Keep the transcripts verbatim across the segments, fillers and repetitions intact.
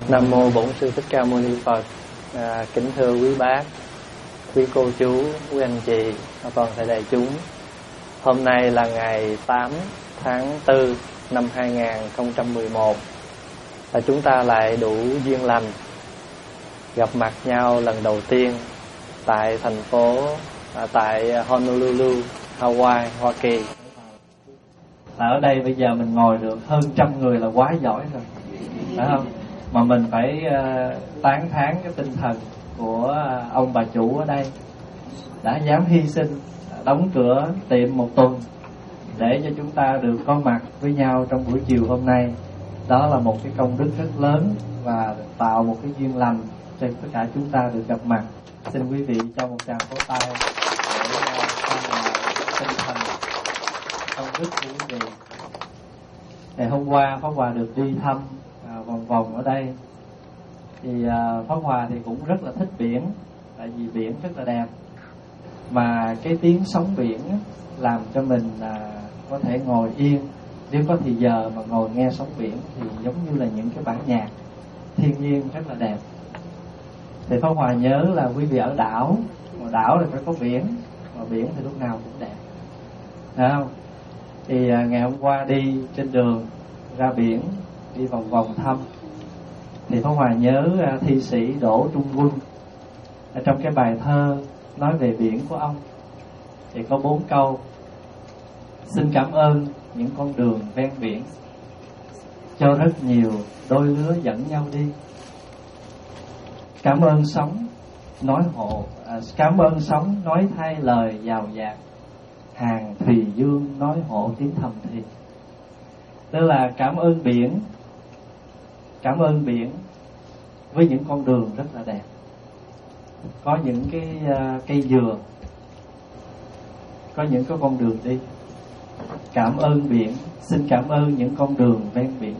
Nam mô Bổn Sư Thích Ca Mâu Ni Phật. À, kính thưa quý bác, quý cô chú, quý anh chị và toàn thể đại chúng. Hôm nay là ngày tám tháng tư năm hai nghìn không trăm mười một và chúng ta lại đủ duyên lành gặp mặt nhau lần đầu tiên tại thành phố à, tại Honolulu, Hawaii, Hoa Kỳ. Ở đây bây giờ mình ngồi được hơn trăm người là quá giỏi rồi, phải không? Mà mình phải uh, tán thán cái tinh thần của uh, ông bà chủ ở đây đã dám hy sinh, đóng cửa tiệm một tuần để cho chúng ta được có mặt với nhau trong buổi chiều hôm nay. Đó là một cái công đức rất lớn và tạo một cái duyên lành cho tất cả chúng ta được gặp mặt. Xin quý vị cho một tràng vỗ tay để uh, tinh thần công đức của quý vị. Ngày hôm qua Pháp Hòa được đi thăm à, vòng vòng ở đây thì à, Pháp Hòa thì cũng rất là thích biển, tại vì biển rất là đẹp, mà cái tiếng sóng biển làm cho mình à, có thể ngồi yên. Nếu có thì giờ mà ngồi nghe sóng biển thì giống như là những cái bản nhạc thiên nhiên rất là đẹp. Thì Pháp Hòa nhớ là quý vị ở đảo, mà đảo thì phải có biển, mà biển thì lúc nào cũng đẹp, phải không? Thì à, ngày hôm qua đi trên đường ra biển, đi vòng vòng thăm, thì Pháp Hòa nhớ à, thi sĩ Đỗ Trung Quân ở trong cái bài thơ nói về biển của ông thì có bốn câu: xin cảm ơn những con đường ven biển, cho rất nhiều đôi lứa dẫn nhau đi. Cảm ơn sóng nói hộ, à, cảm ơn sóng nói thay lời giàu dạt, hàng thùy dương nói hộ tiếng thầm thì. Tức là cảm ơn biển, cảm ơn biển với những con đường rất là đẹp. Có những cái uh, cây dừa, có những cái con đường đi. Cảm ơn biển, xin cảm ơn những con đường ven biển,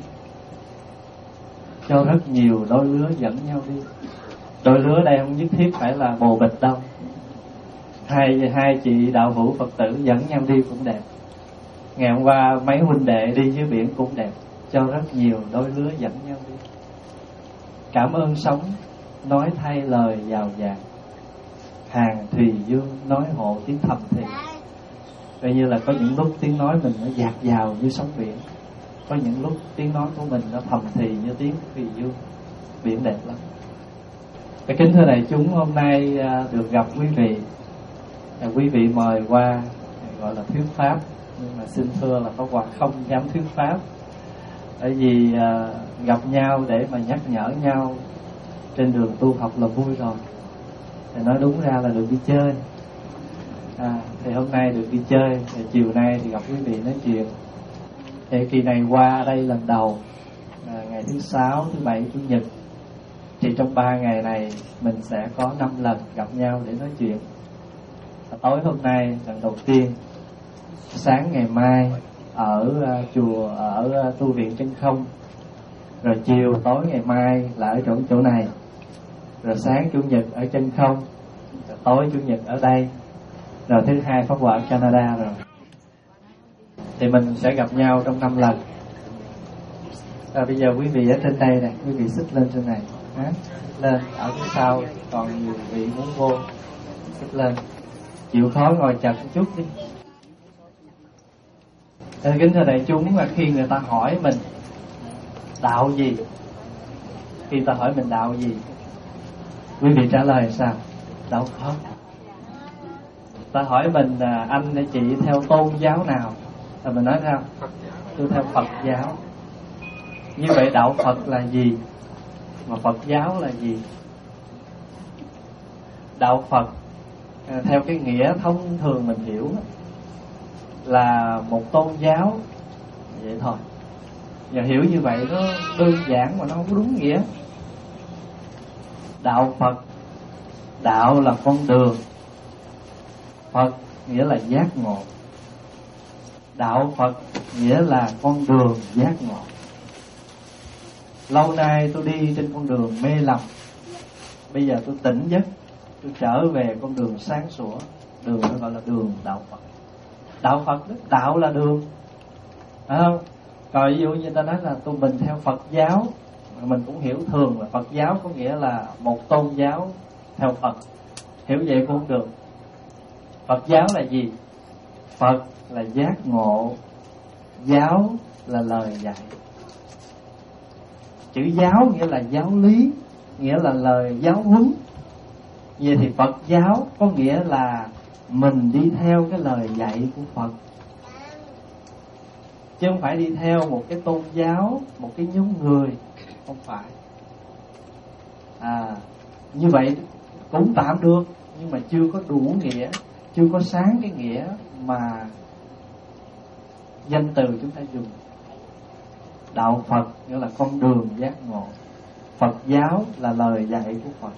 cho rất nhiều đôi lứa dẫn nhau đi. Đôi lứa đây không nhất thiết phải là bồ bịch đâu. Hai, hai chị đạo hữu Phật tử dẫn nhau đi cũng đẹp. Ngày hôm qua mấy huynh đệ đi dưới biển cũng đẹp, cho rất nhiều đôi lứa dẫn nhau đi. Cảm ơn sóng nói thay lời giàu dạt, hàng thùy dương nói hộ tiếng thầm thì. Coi như là có những lúc tiếng nói mình nó dạt dào như sóng biển, có những lúc tiếng nói của mình nó thầm thì như tiếng thùy dương. Biển đẹp lắm. Cái kính thưa đại chúng, hôm nay được gặp quý vị, quý vị mời qua gọi là thuyết pháp, nhưng mà xin thưa là Pháp Hòa không dám thuyết pháp, bởi vì à, gặp nhau để mà nhắc nhở nhau trên đường tu học là vui rồi, thì nói đúng ra là được đi chơi. À, thì hôm nay được đi chơi, thì chiều nay thì gặp quý vị nói chuyện. Thì kỳ này qua đây lần đầu, à, ngày thứ sáu, thứ bảy, chủ nhật, thì trong ba ngày này mình sẽ có năm lần gặp nhau để nói chuyện. Tối hôm nay lần đầu tiên, sáng ngày mai ở uh, chùa ở uh, tu viện Chân Không, rồi chiều tối ngày mai là ở chỗ chỗ này, rồi sáng chủ nhật ở Chân Không, rồi tối chủ nhật ở đây, rồi thứ hai Pháp Hòa ở Canada rồi. Thì mình sẽ gặp nhau trong năm lần. À, bây giờ quý vị ở trên đây này, quý vị xích lên trên này, à, lên ở phía sau còn nhiều vị muốn vô, xích lên. Chịu khó ngồi chật một chút đi. Nên kính thưa đại chúng, là khi người ta hỏi mình đạo gì, khi người ta hỏi mình đạo gì, quý vị trả lời sao? Đạo Phật. Ta hỏi mình là anh hay chị theo tôn giáo nào, thì mình nói sao? Tôi theo Phật giáo. Như vậy đạo Phật là gì? Mà Phật giáo là gì? Đạo Phật theo cái nghĩa thông thường mình hiểu là một tôn giáo vậy thôi. Và hiểu như vậy nó đơn giản mà nó không có đúng nghĩa. Đạo Phật, đạo là con đường, Phật nghĩa là giác ngộ. Đạo Phật nghĩa là con đường giác ngộ. Lâu nay tôi đi trên con đường mê lầm, bây giờ tôi tỉnh giấc, tôi trở về con đường sáng sủa. Đường nó gọi là đường đạo Phật. Đạo Phật đó, đạo là đường, phải không? Còn ví dụ như ta nói là tụi mình theo Phật giáo, mình cũng hiểu thường là Phật giáo có nghĩa là một tôn giáo theo Phật. Hiểu vậy cũng được. Phật giáo là gì? Phật là giác ngộ, giáo là lời dạy. Chữ giáo nghĩa là giáo lý, nghĩa là lời giáo huấn. Vậy thì Phật giáo có nghĩa là mình đi theo cái lời dạy của Phật, chứ không phải đi theo một cái tôn giáo, một cái nhóm người. Không phải. À, như vậy cũng tạm được, nhưng mà chưa có đủ nghĩa, chưa có sáng cái nghĩa mà danh từ chúng ta dùng. Đạo Phật nghĩa là con đường giác ngộ, Phật giáo là lời dạy của Phật.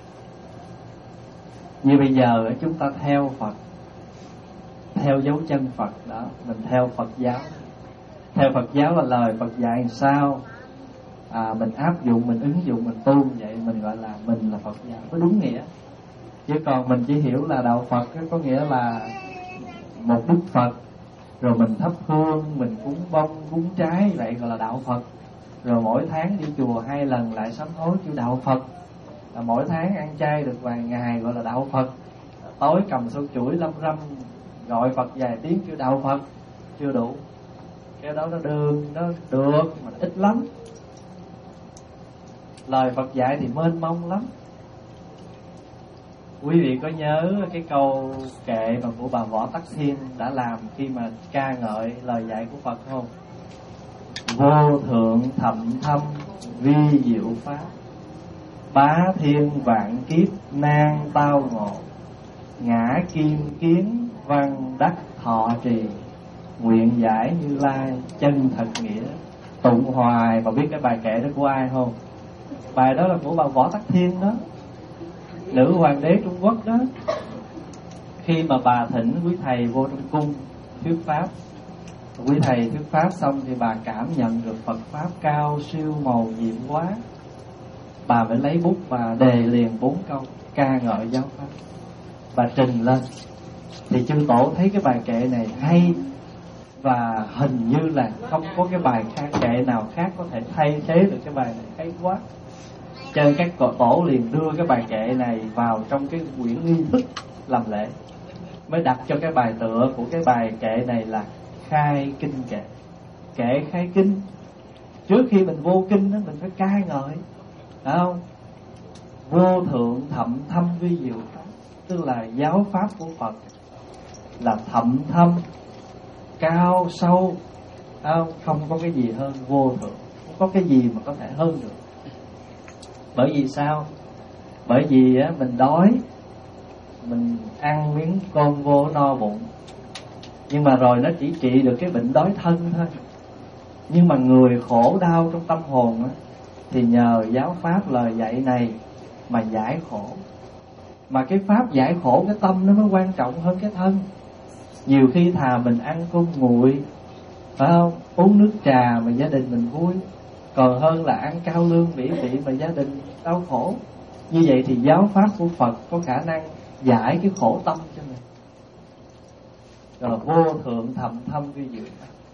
Như bây giờ chúng ta theo Phật, theo dấu chân Phật đó, mình theo Phật giáo. Theo Phật giáo là lời Phật dạy làm sao, à, mình áp dụng, mình ứng dụng, mình tu vậy, mình gọi là mình là Phật giáo, có đúng nghĩa. Chứ còn mình chỉ hiểu là đạo Phật có nghĩa là một Đức Phật, rồi mình thắp hương, mình cúng bông, cúng trái, vậy gọi là đạo Phật. Rồi mỗi tháng đi chùa hai lần lại sám hối kêu đạo Phật. Là mỗi tháng ăn chay được vài ngày gọi là đạo Phật. Tối cầm sâu chuỗi lâm râm gọi Phật vài tiếng kêu đạo Phật. Chưa đủ. Cái đó nó đường, nó được mà ít lắm. Lời Phật dạy thì mênh mông lắm. Quý vị có nhớ cái câu kệ mà của bà Võ Tắc Thiên đã làm khi mà ca ngợi lời dạy của Phật không? Vô thượng thậm thâm vi diệu pháp, bá thiên vạn kiếp nan tao ngộ, ngã kim kiến văn đắc thọ trì, nguyện giải Như Lai chân thật nghĩa. Tụng hoài. Mà biết cái bài kệ đó của ai không? Bài đó là của bà Võ Tắc Thiên đó, nữ hoàng đế Trung Quốc đó. Khi mà bà thỉnh quý thầy vô trong cung thuyết pháp, quý thầy thuyết pháp xong thì bà cảm nhận được Phật pháp cao siêu màu nhiệm quá. Bà phải lấy bút và đề liền bốn câu ca ngợi giáo pháp. Bà trình lên thì chư tổ thấy cái bài kệ này hay, và hình như là không có cái bài khác, kệ nào khác có thể thay thế được cái bài này, hay quá. Cho nên các tổ liền đưa cái bài kệ này vào trong cái quyển nghi thức làm lễ, mới đặt cho cái bài tựa của cái bài kệ này là khai kinh kệ. Kệ khai kinh. Trước khi mình vô kinh đó, mình phải ca ngợi, phải không? Vô thượng thậm thâm vi diệu pháp, tức là giáo pháp của Phật là thậm thâm, cao sâu, không, không có cái gì hơn vô thượng, không có cái gì mà có thể hơn được. Bởi vì sao? Bởi vì á, mình đói, mình ăn miếng cơm vô no bụng, nhưng mà rồi nó chỉ trị được cái bệnh đói thân thôi. Nhưng mà người khổ đau trong tâm hồn á, thì nhờ giáo pháp lời dạy này mà giải khổ. Mà cái pháp giải khổ cái tâm nó mới quan trọng hơn cái thân. Nhiều khi thà mình ăn cơm nguội, phải không? Uống nước trà mà gia đình mình vui, còn hơn là ăn cao lương mỹ vị mà gia đình đau khổ. Như vậy thì giáo pháp của Phật có khả năng giải cái khổ tâm cho mình. Rồi vô thượng thậm thâm vi diệu,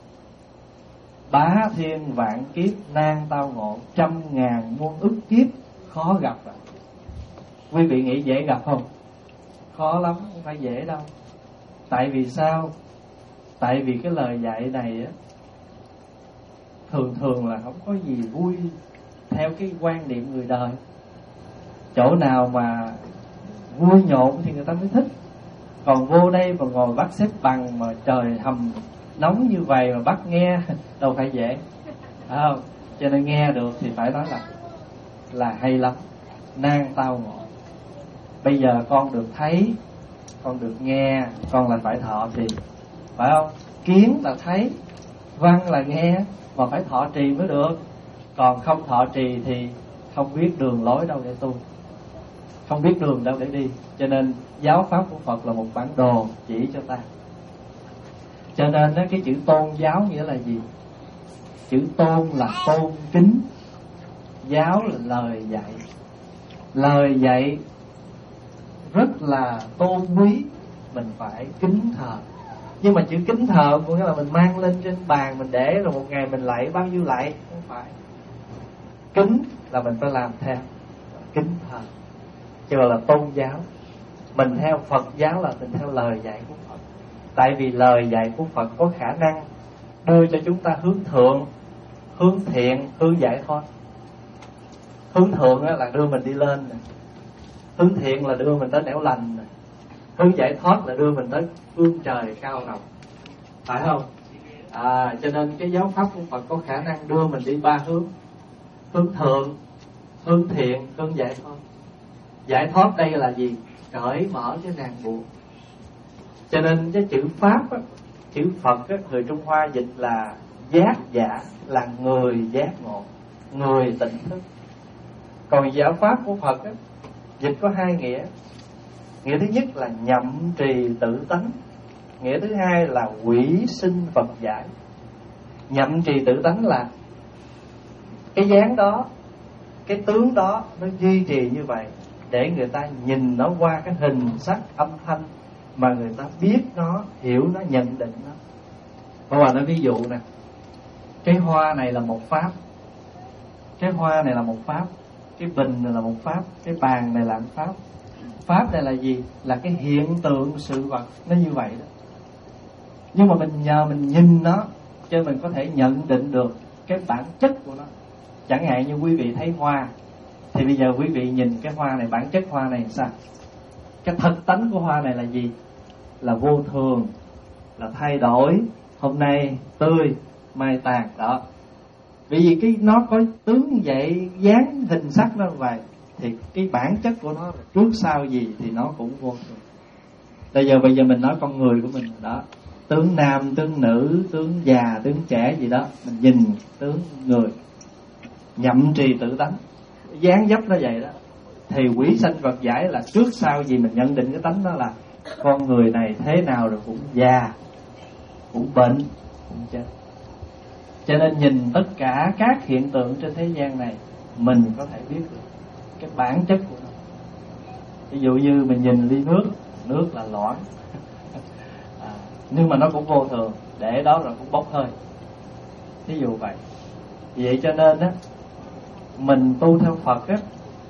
bá thiên vạn kiếp nan tao ngộ, trăm ngàn muôn ức kiếp khó gặp. À, quý vị nghĩ dễ gặp không? Khó lắm, không phải dễ đâu. Tại vì sao? Tại vì cái lời dạy này á, thường thường là không có gì vui theo cái quan niệm người đời. Chỗ nào mà vui nhộn thì người ta mới thích. Còn vô đây mà ngồi bắt xếp bằng mà trời hầm nóng như vậy mà bắt nghe đâu phải dễ, phải không? Cho nên nghe được thì phải nói là là hay lắm, nan tao ngộ. Bây giờ con được thấy, con được nghe, con là phải thọ trì, phải không? Kiến là thấy, văn là nghe, mà phải thọ trì mới được. Còn không thọ trì thì không biết đường lối đâu để tu, không biết đường đâu để đi. Cho nên giáo pháp của Phật là một bản đồ chỉ cho ta. Cho nên cái chữ tôn giáo nghĩa là gì? Chữ tôn là tôn kính, giáo là lời dạy. Lời dạy rất là tôn quý, mình phải kính thờ. Nhưng mà chữ kính thờ có nghĩa là mình mang lên trên bàn mình để rồi một ngày mình lạy bao nhiêu lạy, không phải. kính là mình phải làm theo, kính thờ. Chứ là tôn giáo. Mình theo Phật giáo là mình theo lời dạy của Phật. Tại vì lời dạy của Phật có khả năng đưa cho chúng ta hướng thượng, hướng thiện, hướng giải thoát. Hướng thượng là đưa mình đi lên này. Hướng thiện là đưa mình tới nẻo lành này. Hướng giải thoát là đưa mình tới phương trời cao rộng. Phải không? À, cho nên cái giáo pháp của Phật có khả năng đưa mình đi ba hướng. Hướng thượng, hướng thiện, hướng giải thoát. Giải thoát đây là gì? Cởi mở cái ràng buộc. Cho nên cái chữ Pháp á, chữ Phật á, người Trung Hoa dịch là giác giả, là người giác ngộ, người tỉnh thức. Còn giáo pháp của Phật á, dịch có hai nghĩa. Nghĩa thứ nhất là nhậm trì tự tánh. Nghĩa thứ hai là quỷ sinh Phật giải. Nhậm trì tự tánh là cái dáng đó, cái tướng đó nó duy trì như vậy, để người ta nhìn nó qua cái hình sắc âm thanh mà người ta biết nó, hiểu nó, nhận định nó. Hôm qua nói ví dụ nè, cái hoa này là một pháp, cái hoa này là một pháp, cái bình này là một pháp, cái bàn này là một pháp. Pháp này là gì? Là cái hiện tượng sự vật, nó như vậy đó. Nhưng mà mình nhờ mình nhìn nó, cho mình có thể nhận định được cái bản chất của nó. Chẳng hạn như quý vị thấy hoa, thì bây giờ quý vị nhìn cái hoa này, bản chất hoa này sao? Cái thực tánh của hoa này là gì? Là vô thường, là thay đổi, hôm nay tươi, mai tàn đó. Vì vì cái nó có tướng vậy, dáng hình sắc nó vậy, thì cái bản chất của nó trước sau gì thì nó cũng vô thường. Bây giờ bây giờ mình nói con người của mình đó, tướng nam, tướng nữ, tướng già, tướng trẻ gì đó, mình nhìn tướng người, nhậm trì tự tánh, dáng dấp nó vậy đó. Thì quỷ sanh Phật giải là trước sau gì mình nhận định cái tánh đó là con người này thế nào rồi cũng già, cũng bệnh, cũng chết. Cho nên nhìn tất cả các hiện tượng trên thế gian này, mình có thể biết được cái bản chất của nó. Ví dụ như mình nhìn ly nước, nước là loãng, à, nhưng mà nó cũng vô thường, để đó rồi cũng bốc hơi. Ví dụ vậy. Vậy cho nên á, mình tu theo Phật á,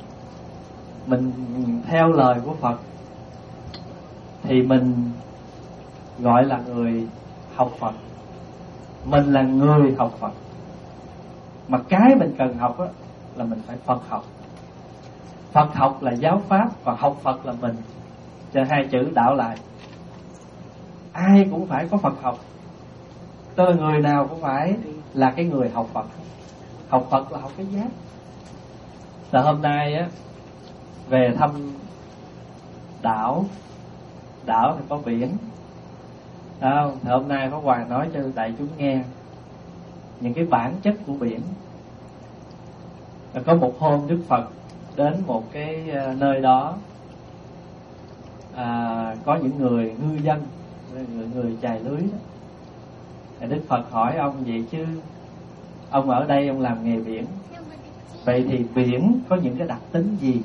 mình theo lời của Phật, thì mình gọi là người học Phật. Mình là người học Phật. Mà cái mình cần học á, là mình phải Phật học. Phật học là giáo pháp, và học Phật là mình. Cho hai chữ đảo lại. Ai cũng phải có Phật học. Tức là người nào cũng phải là cái người học Phật. Học Phật là học cái giác. Là hôm nay á, về thăm đảo, đảo thì có biển. Không? Thì hôm nay Pháp Hòa nói cho đại chúng nghe những cái bản chất của biển. Có một hôm Đức Phật đến một cái nơi đó, à, có những người ngư dân, người, người chài lưới đó. Thì Đức Phật hỏi ông vậy chứ, ông ở đây ông làm nghề biển, vậy thì biển có những cái đặc tính gì?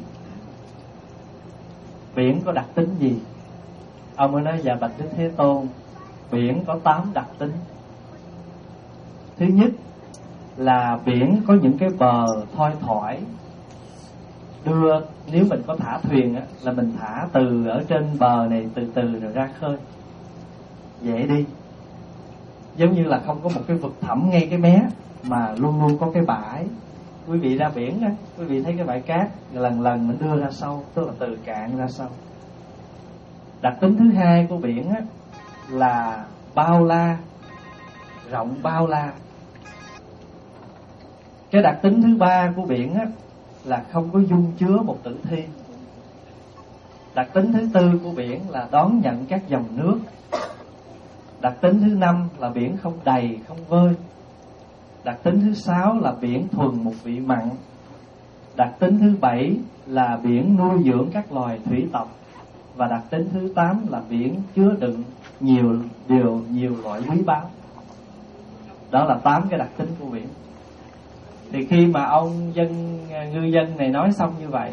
Biển có đặc tính gì? Ông mới nói dạ bạch Đức Thế Tôn, biển có tám đặc tính. Thứ nhất là biển có những cái bờ thoai thoải, đưa, nếu mình có thả thuyền á, là mình thả từ ở trên bờ này từ từ rồi ra khơi, dễ đi. Giống như là không có một cái vực thẳm ngay cái mé, mà luôn luôn có cái bãi. Quý vị ra biển á, quý vị thấy cái bãi cát, lần lần mình đưa ra sâu, tức là từ cạn ra sâu. Đặc tính thứ hai của biển á, là bao la, rộng bao la. Cái đặc tính thứ ba của biển á, là không có dung chứa một tử thi. Đặc tính thứ tư của biển là đón nhận các dòng nước. Đặc tính thứ năm là biển không đầy, không vơi. Đặc tính thứ sáu là biển thuần một vị mặn. Đặc tính thứ bảy là biển nuôi dưỡng các loài thủy tộc. Và đặc tính thứ tám là biển chứa đựng nhiều điều, nhiều loại quý báu. Đó là tám cái đặc tính của biển. Thì khi mà ông dân ngư dân này nói xong như vậy,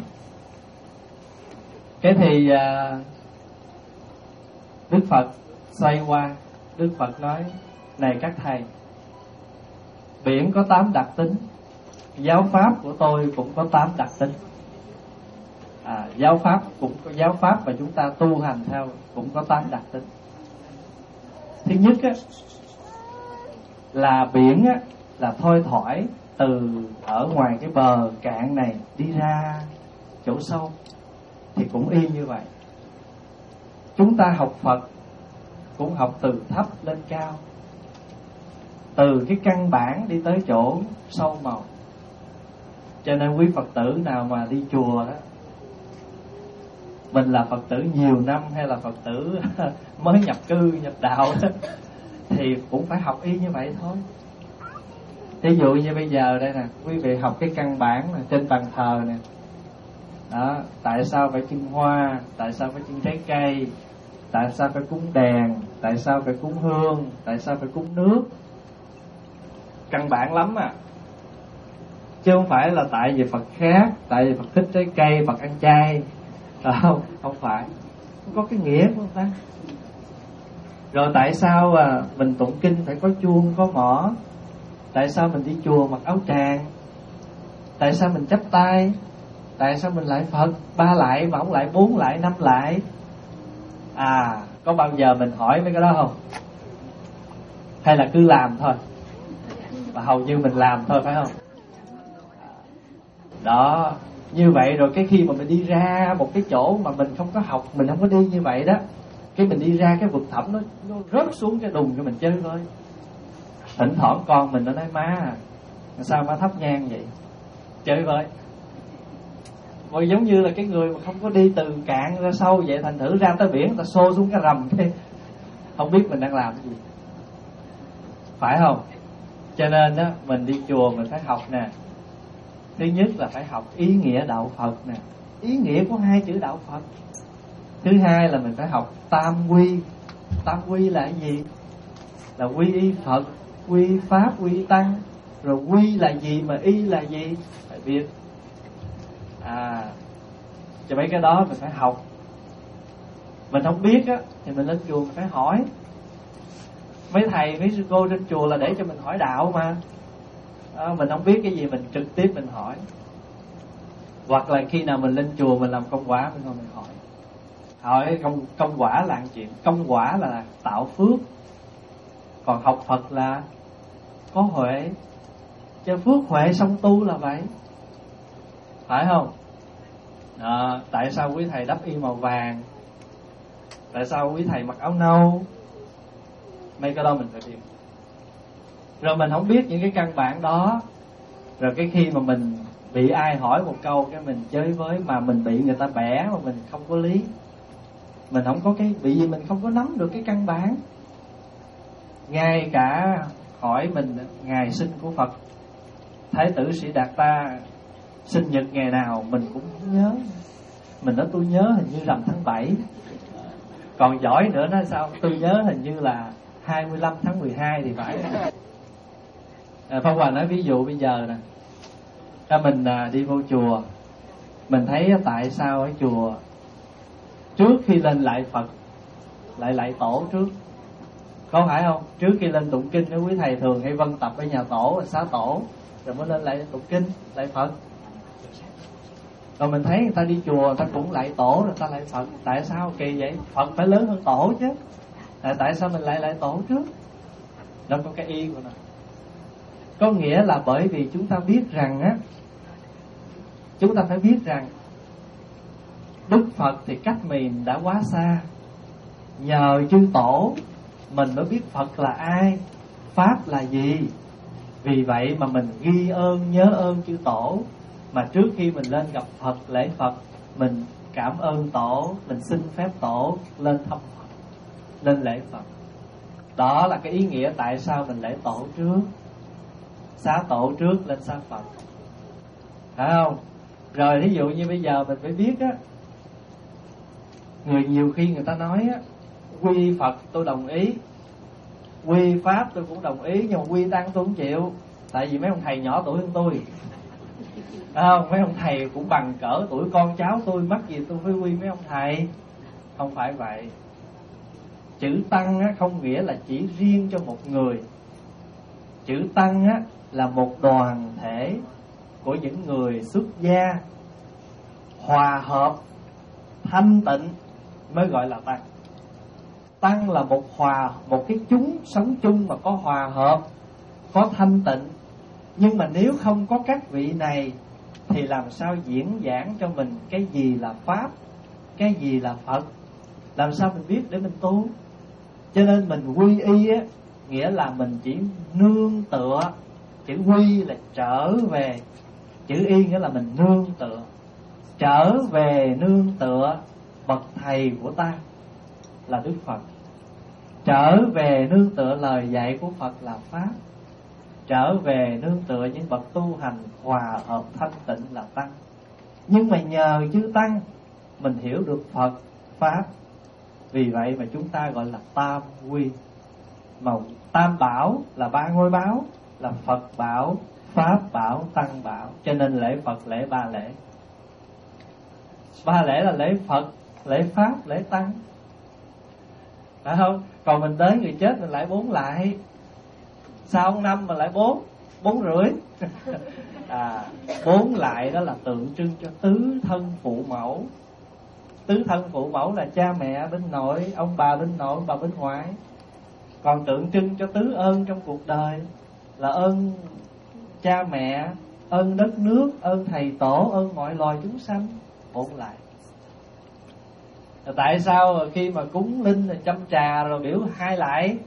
cái thì à, Đức Phật xoay qua, Đức Phật nói: này các thầy, biển có tám đặc tính, giáo pháp của tôi cũng có tám đặc tính. À, giáo pháp cũng có giáo pháp mà chúng ta tu hành theo cũng có tám đặc tính. Thứ nhất á, là biển á, là thôi thoải từ ở ngoài cái bờ cạn này đi ra chỗ sâu, thì cũng y như vậy. Chúng ta học Phật cũng học từ thấp lên cao, từ cái căn bản đi tới chỗ sâu màu. Cho nên quý Phật tử nào mà đi chùa đó, mình là Phật tử nhiều năm hay là Phật tử mới nhập cư, nhập đạo đó, thì cũng phải học y như vậy thôi. Ví dụ như bây giờ đây nè, quý vị học cái căn bản là trên bàn thờ nè. Đó, tại sao phải trưng hoa, tại sao phải trưng trái cây, tại sao phải cúng đèn, tại sao phải cúng hương, tại sao phải cúng nước. Căn bản lắm à. Chứ không phải là tại vì Phật khác, tại vì Phật thích trái cây, Phật ăn chay. Không, không phải. Không có cái nghĩa của người ta. Rồi tại sao à, mình tụng kinh phải có chuông, có mõ? Tại sao mình đi chùa mặc áo tràng? Tại sao mình chắp tay? Tại sao mình lại Phật ba lại mà không lại bốn lại, năm lại? À, có bao giờ mình hỏi mấy cái đó không? Hay là cứ làm thôi? Và hầu như mình làm thôi, phải không? Đó, như vậy rồi cái khi mà mình đi ra một cái chỗ mà mình không có học, mình không có đi như vậy đó, cái mình đi ra cái vực thẳm nó, nó rớt xuống cái đùng cho mình chơi thôi. Thỉnh thoảng con mình nó nói má, sao má thắp nhang vậy? Chơi với. Rồi giống như là cái người mà không có đi từ cạn ra sâu vậy, thành thử ra tới biển ta xô xuống cái rầm cái không biết mình đang làm cái gì, phải không? Cho nên á, mình đi chùa mình phải học nè. Thứ nhất là phải học ý nghĩa đạo Phật nè, ý nghĩa của hai chữ đạo Phật. Thứ hai là mình phải học tam quy. Tam quy là cái gì? Là quy y Phật, quy Pháp, quy Tăng. Rồi quy là gì mà y là gì? Phải biết. À, cho mấy cái đó mình phải học. Mình không biết á, thì mình lên chùa mình phải hỏi. Mấy thầy, mấy sư cô trên chùa là để cho mình hỏi đạo mà. À, mình không biết cái gì mình trực tiếp mình hỏi. Hoặc là khi nào mình lên chùa mình làm công quả mình không mình hỏi. Hỏi công, công quả là một chuyện. Công quả là tạo phước. Còn học Phật là có huệ. Cho phước huệ song tu là vậy, phải không? À, tại sao quý thầy đắp y màu vàng? Tại sao quý thầy mặc áo nâu? Mấy cái đó mình phải biết. Rồi mình không biết những cái căn bản đó, rồi cái khi mà mình bị ai hỏi một câu cái mình chơi với, mà mình bị người ta bẻ mà mình không có lý, mình không có cái bị gì, mình không có nắm được cái căn bản. Ngay cả hỏi mình ngày sinh của Phật, Thái tử Sĩ Đạt Ta sinh nhật ngày nào mình cũng không nhớ. Mình nói tôi nhớ hình như rằm tháng bảy. Còn giỏi nữa nói sao? Tôi nhớ hình như là hai mươi lăm tháng mười hai thì phải. À, Pháp Hòa nói ví dụ bây giờ nè, à, mình à, đi vô chùa, mình thấy tại sao ở chùa trước khi lên lại Phật lại lại tổ trước, có phải không? Trước khi lên tụng kinh, nếu quý thầy thường hay vân tập ở nhà tổ, xá tổ, rồi mới lên lại tụng kinh, lại Phật. Rồi mình thấy người ta đi chùa, người ta cũng lại tổ, rồi người ta lại Phật. Tại sao kỳ vậy? Phật phải lớn hơn tổ chứ. Tại, tại sao mình lại lại tổ trước? Nó có cái ý của nó. Có nghĩa là bởi vì chúng ta biết rằng á, chúng ta phải biết rằng Đức Phật thì cách mình đã quá xa. Nhờ chư tổ mình mới biết Phật là ai, Pháp là gì. Vì vậy mà mình ghi ơn, nhớ ơn chư tổ. Mà trước khi mình lên gặp Phật, lễ Phật, mình cảm ơn tổ, mình xin phép tổ lên thăm Phật, lên lễ Phật. Đó là cái ý nghĩa tại sao mình lễ tổ trước, xá tổ trước, lên xá Phật, phải không? Rồi ví dụ như bây giờ mình phải biết á, người nhiều khi người ta nói á, quy Phật tôi đồng ý, quy Pháp tôi cũng đồng ý, nhưng mà quy Tăng tôi không chịu. Tại vì mấy ông thầy nhỏ tuổi hơn tôi, phải không? Mấy ông thầy cũng bằng cỡ tuổi con cháu tôi, mắc gì tôi phải quy mấy ông thầy. Không phải vậy. Chữ Tăng á, không nghĩa là chỉ riêng cho một người. Chữ Tăng á, là một đoàn thể, của những người xuất gia, hòa hợp, thanh tịnh mới gọi là tăng. Tăng là một hòa, một cái chúng sống chung mà có hòa hợp, có thanh tịnh. Nhưng mà nếu không có các vị này thì làm sao diễn giảng cho mình cái gì là Pháp, cái gì là Phật, làm sao mình biết để mình tu. Cho nên mình quy y á, nghĩa là mình chỉ nương tựa. Chữ quy là trở về, chữ y nghĩa là mình nương tựa. Trở về nương tựa bậc thầy của ta là Đức Phật. Trở về nương tựa lời dạy của Phật là Pháp. Trở về nương tựa những bậc tu hành hòa hợp thanh tịnh là Tăng. Nhưng mà nhờ chư Tăng mình hiểu được Phật, Pháp. Vì vậy mà chúng ta gọi là tam quy. Mà tam bảo là ba ngôi báo, là Phật bảo, Pháp bảo, Tăng bảo. Cho nên lễ Phật lễ ba lễ. Ba lễ là lễ Phật, lễ Pháp, lễ Tăng, phải không? Còn mình tới người chết mình lại bốn lại. Sau năm mà lại bốn, bốn rưỡi. À, bốn lại đó là tượng trưng cho tứ thân phụ mẫu. Tứ thân phụ mẫu là cha mẹ bên nội, ông bà bên nội, ông bà bên ngoại. Còn tượng trưng cho tứ ơn trong cuộc đời là ơn cha mẹ, ơn đất nước, ơn thầy tổ, ơn mọi loài chúng sanh. Bốn lại. Tại sao khi mà cúng linh châm trà rồi biểu hai lại?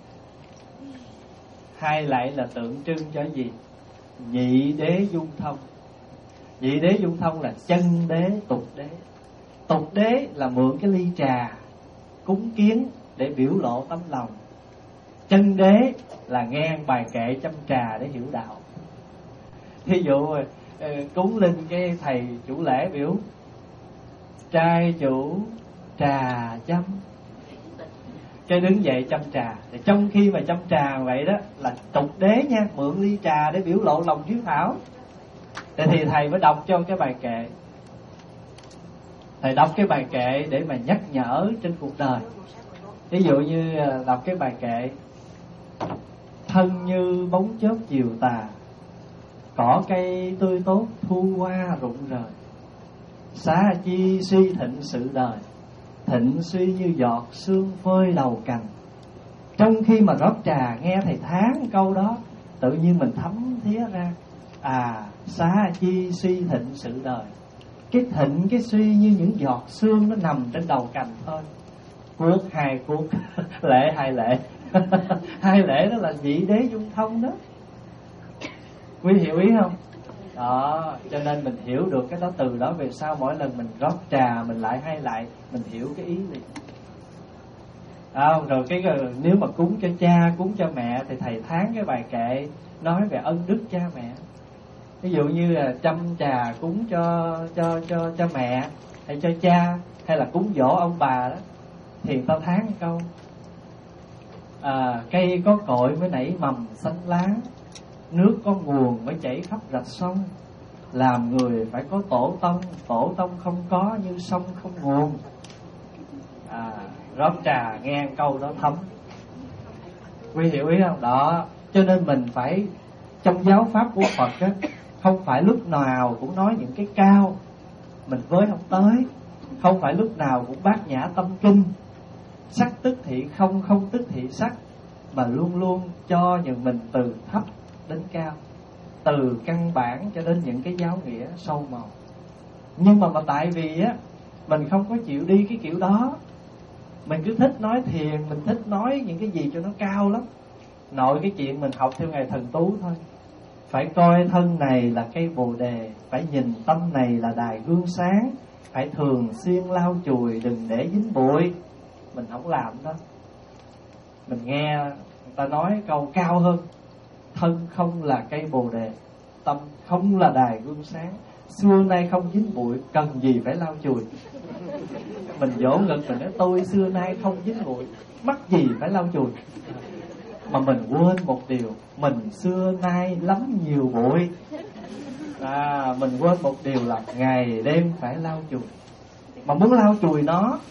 Hai lại là tượng trưng cho gì? Nhị đế dung thông. Nhị đế dung thông là chân đế, tục đế. Tục đế là mượn cái ly trà cúng kiến để biểu lộ tấm lòng. Chân đế là nghe bài kệ châm trà để hiểu đạo. Thí dụ cúng linh cái thầy chủ lễ biểu trai chủ trà châm, cái đứng dậy châm trà. Thì trong khi mà châm trà vậy đó là tục đế nha, mượn ly trà để biểu lộ lòng hiếu thảo. Thì, thì thầy mới đọc cho cái bài kệ. Thầy đọc cái bài kệ để mà nhắc nhở trên cuộc đời. Ví dụ như đọc cái bài kệ: thân như bóng chớp chiều tà, cỏ cây tươi tốt thu hoa rụng rời. Xá chi suy thịnh sự đời, thịnh suy như giọt sương phơi đầu cành. Trong khi mà rót trà nghe thầy thán câu đó, tự nhiên mình thấm thía ra. À, xá chi suy thịnh sự đời. Cái thịnh, cái suy như những giọt sương nó nằm trên đầu cành thôi. Cuốc hai cuốc, lễ hai lễ. Hai lễ đó là nhị đế dung thông đó. Quý hiểu ý không? Đó, cho nên mình hiểu được cái đó, từ đó về sau mỗi lần mình rót trà mình lại hay lại, mình hiểu cái ý liền. À, rồi cái nếu mà cúng cho cha, cúng cho mẹ thì thầy thán cái bài kệ nói về ân đức cha mẹ. Ví dụ như là châm trà cúng cho cho cho cho mẹ hay cho cha, hay là cúng dỗ ông bà đó, thì tao thán một câu: à, cây có cội mới nảy mầm xanh lá, nước có nguồn mới chảy khắp rạch sông. Làm người phải có tổ tông, tổ tông không có như sông không nguồn. À, rót trà nghe câu đó thấm. Quý hiểu ý không? Đó, cho nên mình phải, trong giáo pháp của Phật á, không phải lúc nào cũng nói những cái cao mình với không tới. Không phải lúc nào cũng bát nhã tâm kinh, sắc tức thị không, không tức thị sắc, mà luôn luôn cho những mình từ thấp đến cao, từ căn bản cho đến những cái giáo nghĩa sâu màu. Nhưng mà, mà tại vì á mình không có chịu đi cái kiểu đó, mình cứ thích nói thiền, mình thích nói những cái gì cho nó cao lắm. Nội cái chuyện mình học theo ngày Thần Tú thôi. Phải coi thân này là cây bồ đề, phải nhìn tâm này là đài gương sáng, phải thường xuyên lau chùi đừng để dính bụi. Mình không làm đó. Mình nghe người ta nói câu cao hơn: thân không là cây bồ đề, tâm không là đài gương sáng, xưa nay không dính bụi, cần gì phải lau chùi. Mình vỗ ngực mình nói tôi xưa nay không dính bụi, mắc gì phải lau chùi. Mà mình quên một điều, mình xưa nay lắm nhiều bụi. À, mình quên một điều là ngày đêm phải lau chùi. Mà muốn lau chùi nó,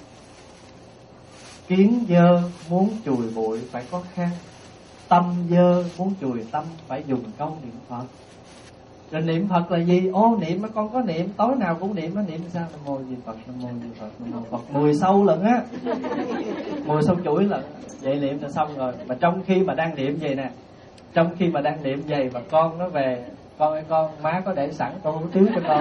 kiến dơ muốn chùi bụi phải có khăn, tâm dơ muốn chùi tâm phải dùng câu niệm Phật. Rồi niệm Phật là gì? Ô niệm mà con có niệm, tối nào cũng niệm. Nó niệm sao? Nam mô Di Phật, Nam mô Di Phật, Nam mô Phật. Mười sâu lận á, mười sâu chuỗi lận. Vậy niệm là xong rồi. Mà trong khi mà đang niệm vậy nè, trong khi mà đang niệm vậy mà con nó về, con ơi con, má có để sẵn tô hủ tiếu cho con,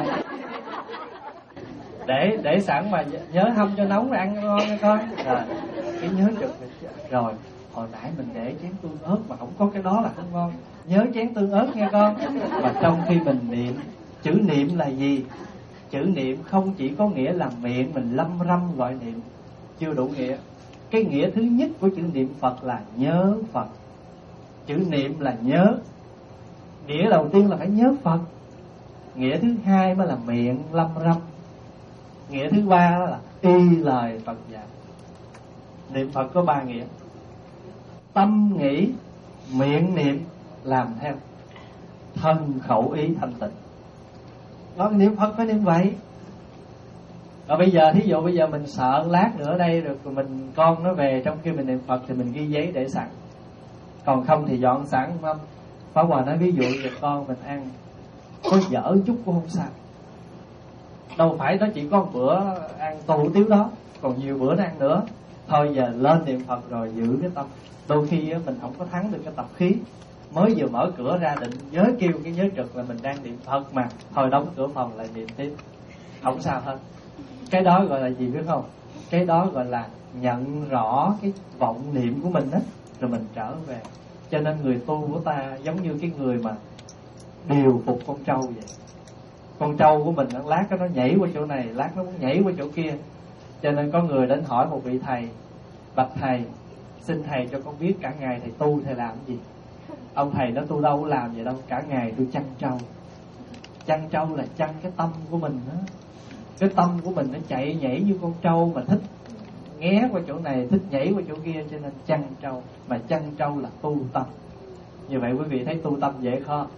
để để sẵn mà nhớ hâm cho nóng rồi ăn cho ngon nha con. Rồi cái nhớ trực rồi, hồi nãy mình để chén tương ớt mà không có cái đó là không ngon, nhớ chén tương ớt nghe con. Mà trong khi mình niệm, chữ niệm là gì? Chữ niệm không chỉ có nghĩa là miệng mình lâm râm gọi niệm, chưa đủ nghĩa. Cái nghĩa thứ nhất của chữ niệm Phật là nhớ Phật. Chữ niệm là nhớ, nghĩa đầu tiên là phải nhớ Phật. Nghĩa thứ hai mới là miệng lâm râm. Nghĩa thứ ba là y lời Phật dạy. Niệm Phật có ba nghĩa: tâm nghĩ, miệng niệm, làm theo, thân khẩu ý thanh tịnh. Nói niệm Phật phải niệm vậy. Rồi bây giờ thí dụ bây giờ mình sợ lát nữa đây rồi mình con nó về trong khi mình niệm Phật thì mình ghi giấy để sẵn, còn không thì dọn sẵn không. Pháp Hòa nói ví dụ như con mình ăn có dở chút cũng không sao, đâu phải nó chỉ có một bữa ăn tô hủ tiếu đó, còn nhiều bữa nó ăn nữa. Thôi giờ lên niệm Phật rồi giữ cái tâm. Đôi khi mình không có thắng được cái tập khí, mới vừa mở cửa ra định nhớ kêu cái nhớ trực là mình đang niệm Phật mà, thôi đóng cửa phòng lại niệm tiếp, không sao hết. Cái đó gọi là gì biết không? Cái đó gọi là nhận rõ cái vọng niệm của mình á, rồi mình trở về. Cho nên người tu của ta giống như cái người mà điều phục con trâu vậy. Con trâu của mình lát nó nhảy qua chỗ này, lát nó nhảy qua chỗ kia. Cho nên có người đến hỏi một vị thầy: bạch thầy, xin thầy cho con biết cả ngày thầy tu thầy làm gì? Ông thầy nói tôi đâu có làm vậy đâu, cả ngày tôi chăn trâu. Chăn trâu là chăn cái tâm của mình đó. Cái tâm của mình nó chạy nhảy như con trâu mà thích nghé qua chỗ này, thích nhảy qua chỗ kia, cho nên chăn trâu. Mà chăn trâu là tu tâm. Như vậy quý vị thấy tu tâm dễ không?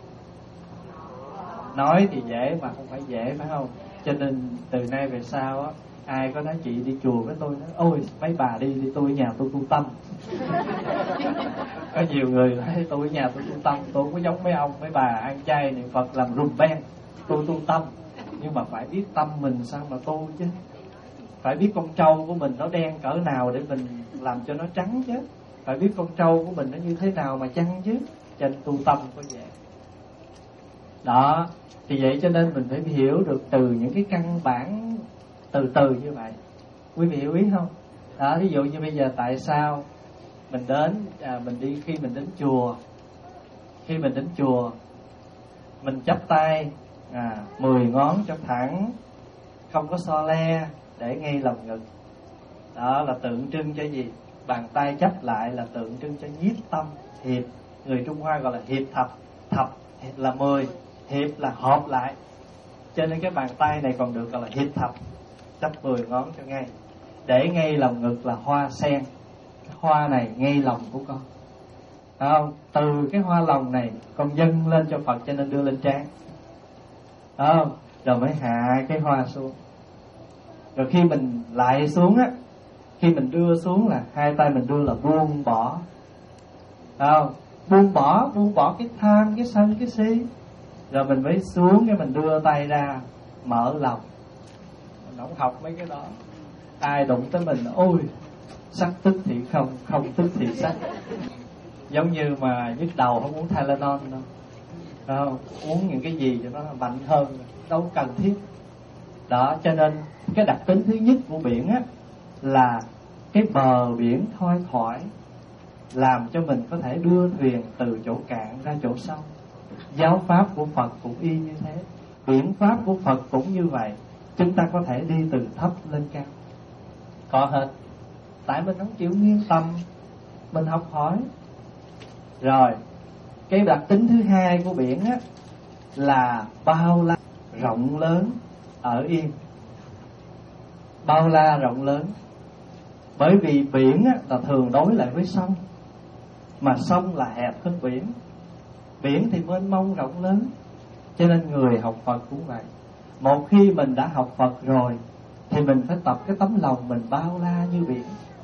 Nói thì dễ mà không phải dễ, phải không? Cho nên từ nay về sau á, ai có nói chị đi chùa với tôi nói ôi mấy bà đi đi, tôi ở nhà tôi tu tâm. Có nhiều người nói tôi ở nhà tôi tu tâm, tôi không có giống mấy ông mấy bà ăn chay niệm Phật làm rùm beng, tôi tu tâm. Nhưng mà phải biết tâm mình sao mà tu chứ, phải biết con trâu của mình nó đen cỡ nào để mình làm cho nó trắng chứ, phải biết con trâu của mình nó như thế nào mà chăn chứ. Cho nên tu tâm có vậy đó. Thì vậy cho nên mình phải hiểu được từ những cái căn bản từ từ như vậy. Quý vị hiểu ý không? Đó, ví dụ như bây giờ tại sao mình đến à, mình đi khi mình đến chùa, khi mình đến chùa mình chắp tay à, mười ngón cho thẳng, không có so le, để ngay lòng ngực. Đó là tượng trưng cho gì? Bàn tay chắp lại là tượng trưng cho nhiếp tâm, hiệp. Người Trung Hoa gọi là hiệp thập. Thập là mười, hiệp là hợp lại. Cho nên cái bàn tay này còn được gọi là hiệp thập. Chắp mười ngón cho ngay, để ngay lòng ngực là hoa sen. Cái hoa này ngay lòng của con, phải không? Từ cái hoa lòng này con dâng lên cho Phật, cho nên đưa lên trán, phải không? Rồi mới hạ cái hoa xuống. Rồi khi mình lại xuống á, khi mình đưa xuống là hai tay mình đưa là buông bỏ, phải không? Buông bỏ, buông bỏ cái tham, cái sân, cái si. Rồi mình mới xuống, cái mình đưa tay ra mở lòng. Mình không học mấy cái đó. Ai đụng tới mình, ôi sắc tức thì không, không tức thì sắc. Giống như mà nhức đầu không uống Tylenol đâu, phải không? Uống những cái gì cho nó mạnh hơn, đâu cần thiết. Đó, cho nên cái đặc tính thứ nhất của biển á là cái bờ biển thoai thoải, làm cho mình có thể đưa thuyền từ chỗ cạn ra chỗ sâu. Giáo pháp của Phật cũng y như thế, biển pháp của Phật cũng như vậy. Chúng ta có thể đi từ thấp lên cao, có hết. Tại mình không chịu nghiêng tâm, mình học hỏi. Rồi cái đặc tính thứ hai của biển á là bao la rộng lớn ở yên. Bao la rộng lớn, bởi vì biển á là thường đối lại với sông, mà sông là hẹp hơn biển. Biển thì mênh mông rộng lớn. Cho nên người học Phật cũng vậy. Một khi mình đã học Phật rồi thì mình phải tập cái tấm lòng mình bao la như biển.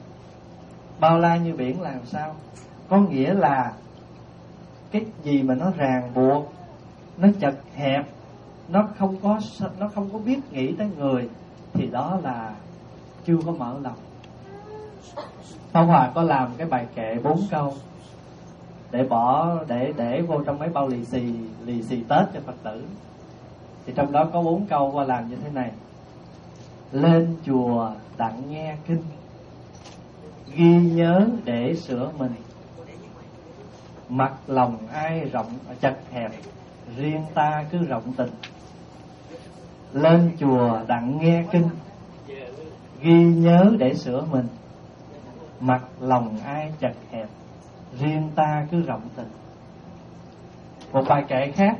Bao la như biển là làm sao? Có nghĩa là cái gì mà nó ràng buộc, nó chật hẹp, nó không có nó không có biết nghĩ tới người, thì đó là chưa có mở lòng. Pháp Hòa có làm cái bài kệ bốn câu để bỏ để để vô trong mấy bao lì xì lì xì Tết cho Phật tử. Thì trong đó có bốn câu Hòa làm như thế này: lên chùa đặng nghe kinh, ghi nhớ để sửa mình, mặt lòng ai rộng chật hẹp, riêng ta cứ rộng tình. Lên chùa đặng nghe kinh, ghi nhớ để sửa mình, mặt lòng ai chật hẹp, riêng ta cứ rộng tình. Một bài kệ khác: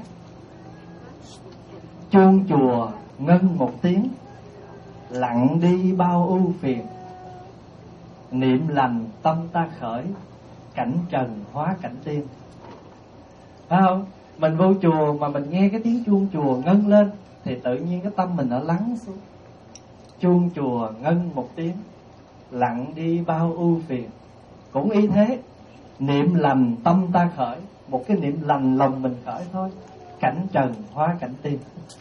chuông chùa ngân một tiếng, lặng đi bao ưu phiền, niệm lành tâm ta khởi, cảnh trần hóa cảnh tiên. Phải không? Mình vô chùa mà mình nghe cái tiếng chuông chùa ngân lên thì tự nhiên cái tâm mình nó lắng xuống. Chuông chùa ngân một tiếng, lặng đi bao ưu phiền. Cũng y thế, niệm lành tâm ta khởi, một cái niệm lành lòng mình khởi thôi, cảnh trần hóa cảnh tiên.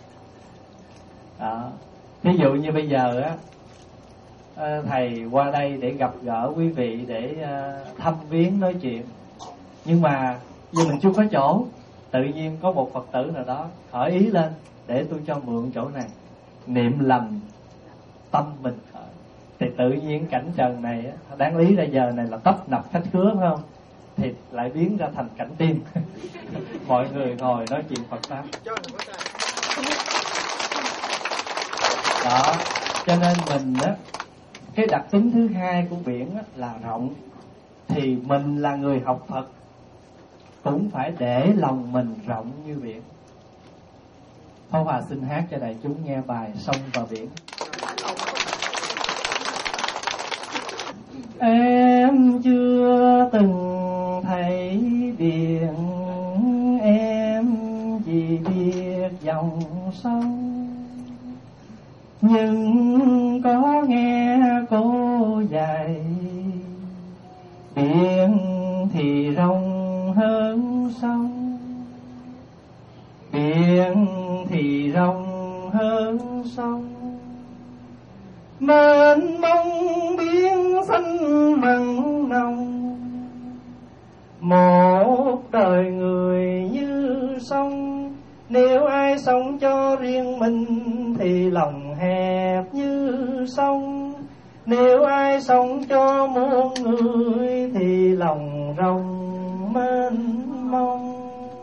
Đó. Ví dụ như bây giờ á, thầy qua đây để gặp gỡ quý vị, để thăm viếng nói chuyện, nhưng mà giờ mình chưa có chỗ, tự nhiên có một Phật tử nào đó khởi ý lên: để tôi cho mượn chỗ này, niệm lành tâm mình khởi, thì tự nhiên cảnh trần này á, đáng lý là giờ này là tấp nập khách khứa, phải không? Thì lại biến ra thành cảnh tiên. Mọi người ngồi nói chuyện Phật pháp. Đó, cho nên mình á, cái đặc tính thứ hai của biển á, là rộng. Thì mình là người học Phật cũng phải để lòng mình rộng như biển. Pháp Hòa xin hát cho đại chúng nghe bài Sông và Biển. Em chưa từng thấy biển, em chỉ biết dòng sông, nhưng có nghe cô dạy biển thì rộng hơn sông, biển thì rộng hơn sông, mênh mông biển xanh mặn nồng. Một đời người như sông, nếu ai sống cho riêng mình thì lòng hẹp như sông, nếu ai sống cho muôn người thì lòng rộng mênh mông.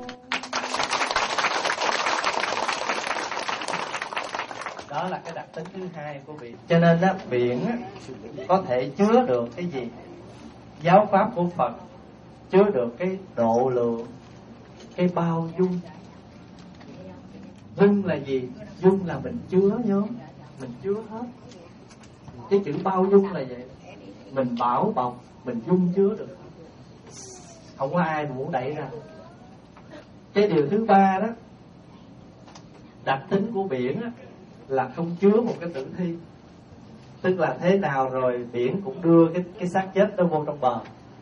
Đó là cái đặc tính thứ hai của biển. Cho nên á, biển á, có thể chứa được cái gì? Giáo pháp của Phật chứa được cái độ lượng, cái bao dung. Dung là gì? Dung là mình chứa nhớ, mình chứa hết. Cái chữ bao dung là vậy. Mình bảo bọc, mình dung chứa được, không có ai mà muốn đẩy ra. Cái điều thứ ba đó, đặc tính của biển á, là không chứa một cái tử thi. Tức là thế nào rồi biển cũng đưa cái, cái xác chết đó vô trong bờ.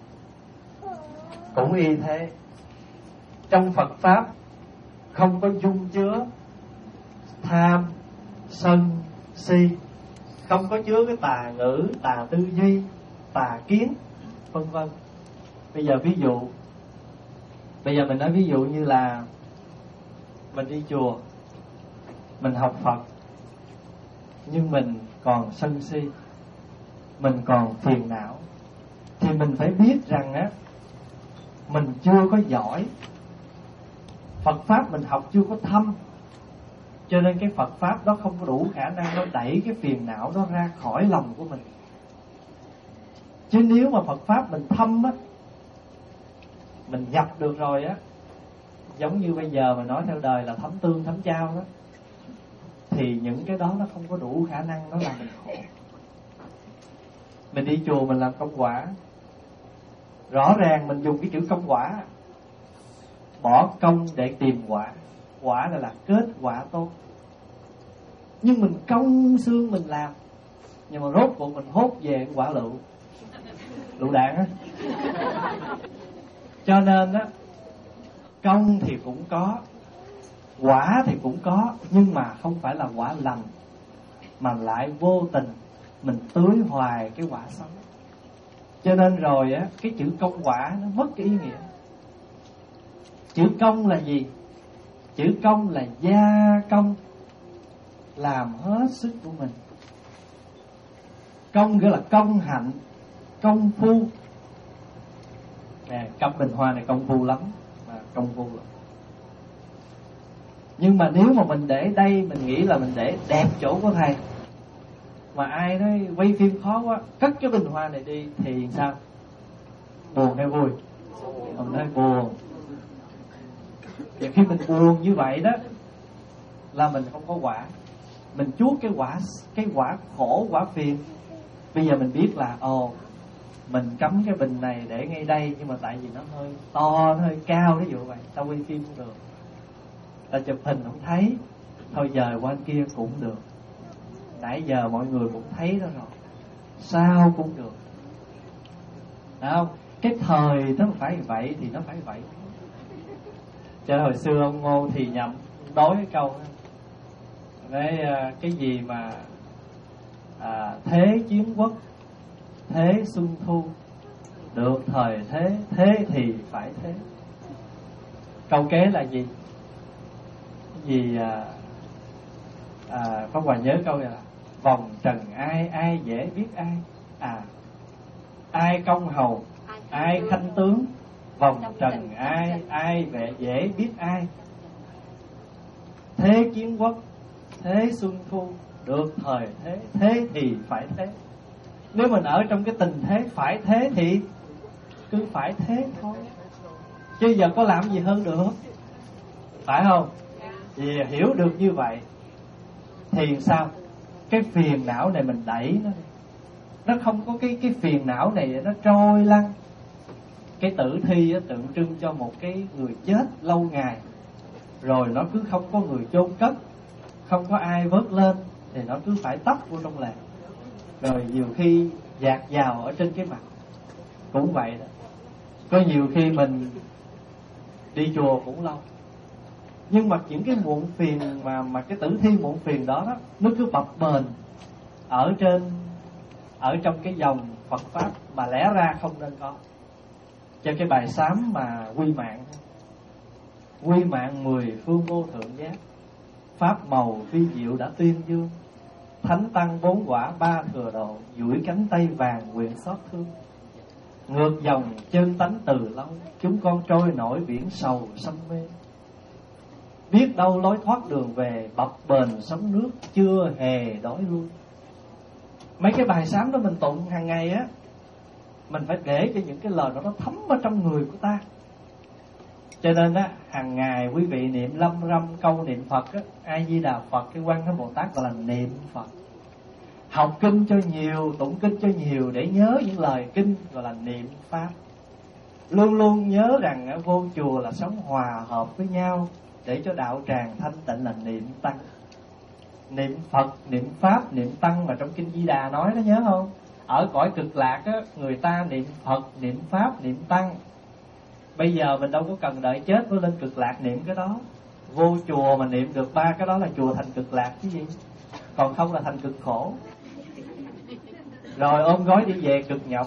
Cũng y thế, trong Phật Pháp không có dung chứa tham, sân, si, không có chứa cái tà ngữ, tà tư duy, tà kiến, vân vân. Bây giờ ví dụ, bây giờ mình nói ví dụ như là mình đi chùa, mình học Phật, nhưng mình còn sân si, mình còn phiền não, thì mình phải biết rằng á, mình chưa có giỏi. Phật Pháp mình học chưa có thâm, cho nên cái Phật Pháp đó không có đủ khả năng nó đẩy cái phiền não đó ra khỏi lòng của mình. Chứ nếu mà Phật Pháp mình thâm á, mình nhập được rồi á, giống như bây giờ mà nói theo đời là thấm tương thấm chao đó, thì những cái đó nó không có đủ khả năng nó làm mình khổ. Mình đi chùa mình làm công quả, rõ ràng mình dùng cái chữ công quả, bỏ công để tìm quả. Quả là là kết quả tốt, nhưng mình công xương mình làm, nhưng mà rốt cuộc mình hốt về quả lựu lựu đạn á. Cho nên á, công thì cũng có, Quả thì cũng có, nhưng mà không phải là quả lành, mà lại vô tình mình tưới hoài cái quả xấu. Cho nên rồi á, cái chữ công quả nó mất cái ý nghĩa. Chữ công là gì? Chữ công là gia công, làm hết sức của mình. Công gọi là công hạnh, công phu. Nè, cặp bình hoa này công phu lắm, mà công phu lắm. Nhưng mà nếu mà mình để đây, mình nghĩ là mình để đẹp chỗ của thầy, mà ai nói quay phim khó quá, cất cái bình hoa này đi, thì sao? Buồn hay vui? Ông nói buồn. Và khi mình buồn như vậy đó, là mình không có quả. Mình chuốt cái quả cái quả khổ, quả phiền. Bây giờ mình biết là ồ, mình cắm cái bình này để ngay đây, nhưng mà tại vì nó hơi to, nó hơi cao, ví dụ vậy, tao quay phim cũng được, ta chụp hình không thấy, thôi dời qua kia cũng được. Nãy giờ mọi người cũng thấy đó rồi, sao cũng được. Đúng không? Cái thời nó phải vậy thì nó phải vậy. Cho hồi xưa ông Ngô thì nhậm đối cái câu đó. Đấy, cái gì mà à, thế chiến quốc, thế xuân thu, được thời thế, thế thì phải thế. Câu kế là gì? Cái gì à, à, Pháp Hòa nhớ câu này là vòng trần ai, ai dễ biết ai. À, ai công hầu, ai khanh tướng, vòng trần ai, ai vẻ dễ biết ai. Thế chiến quốc, thế xuân thu, được thời thế, thế thì phải thế. Nếu mình ở trong cái tình thế phải thế thì cứ phải thế thôi, chứ giờ có làm gì hơn được, phải không? Vì hiểu được như vậy thì sao? Cái phiền não này mình đẩy nó, nó không có cái cái phiền não này nó trôi lăn. Cái tử thi á, tượng trưng cho một cái người chết lâu ngày, rồi nó cứ không có người chôn cất, không có ai vớt lên, thì nó cứ phải tấp vô trong làng, rồi nhiều khi dạt vào ở trên cái mặt. Cũng vậy đó. Có nhiều khi mình đi chùa cũng lâu, nhưng mà những cái muộn phiền mà mà cái tử thi muộn phiền đó, đó nó cứ bập bềnh ở trên, ở trong cái dòng Phật pháp mà lẽ ra không nên có. Cho cái bài sám mà quy mạng, quy mạng mười phương vô thượng giác, pháp màu phi diệu đã tuyên dương, thánh tăng bốn quả ba thừa độ, duỗi cánh tay vàng nguyện xót thương. Ngược dòng chân tánh từ lâu, chúng con trôi nổi biển sầu xâm mê. Biết đâu lối thoát đường về, bập bềnh sóng nước chưa hề đói lui. Mấy cái bài sám đó mình tụng hàng ngày á, mình phải để cho những cái lời đó nó thấm vào trong người của ta. Cho nên á, hàng ngày quý vị niệm lâm râm câu niệm Phật á, A Di Đà Phật, cái Quan Thế Bồ Tát gọi là niệm Phật. Học kinh cho nhiều, tụng kinh cho nhiều để nhớ những lời kinh gọi là niệm Pháp. Luôn luôn nhớ rằng ở vô chùa là sống hòa hợp với nhau, để cho đạo tràng thanh tịnh là niệm Tăng. Niệm Phật, niệm Pháp, niệm Tăng mà trong kinh Di Đà nói đó, nhớ không? Ở cõi cực lạc á, người ta niệm Phật, niệm Pháp, niệm Tăng. Bây giờ mình đâu có cần đợi chết mới lên cực lạc niệm cái đó. Vô chùa mà niệm được ba cái đó là chùa thành cực lạc chứ gì. Còn không là thành cực khổ. Rồi ôm gói đi về cực nhọc.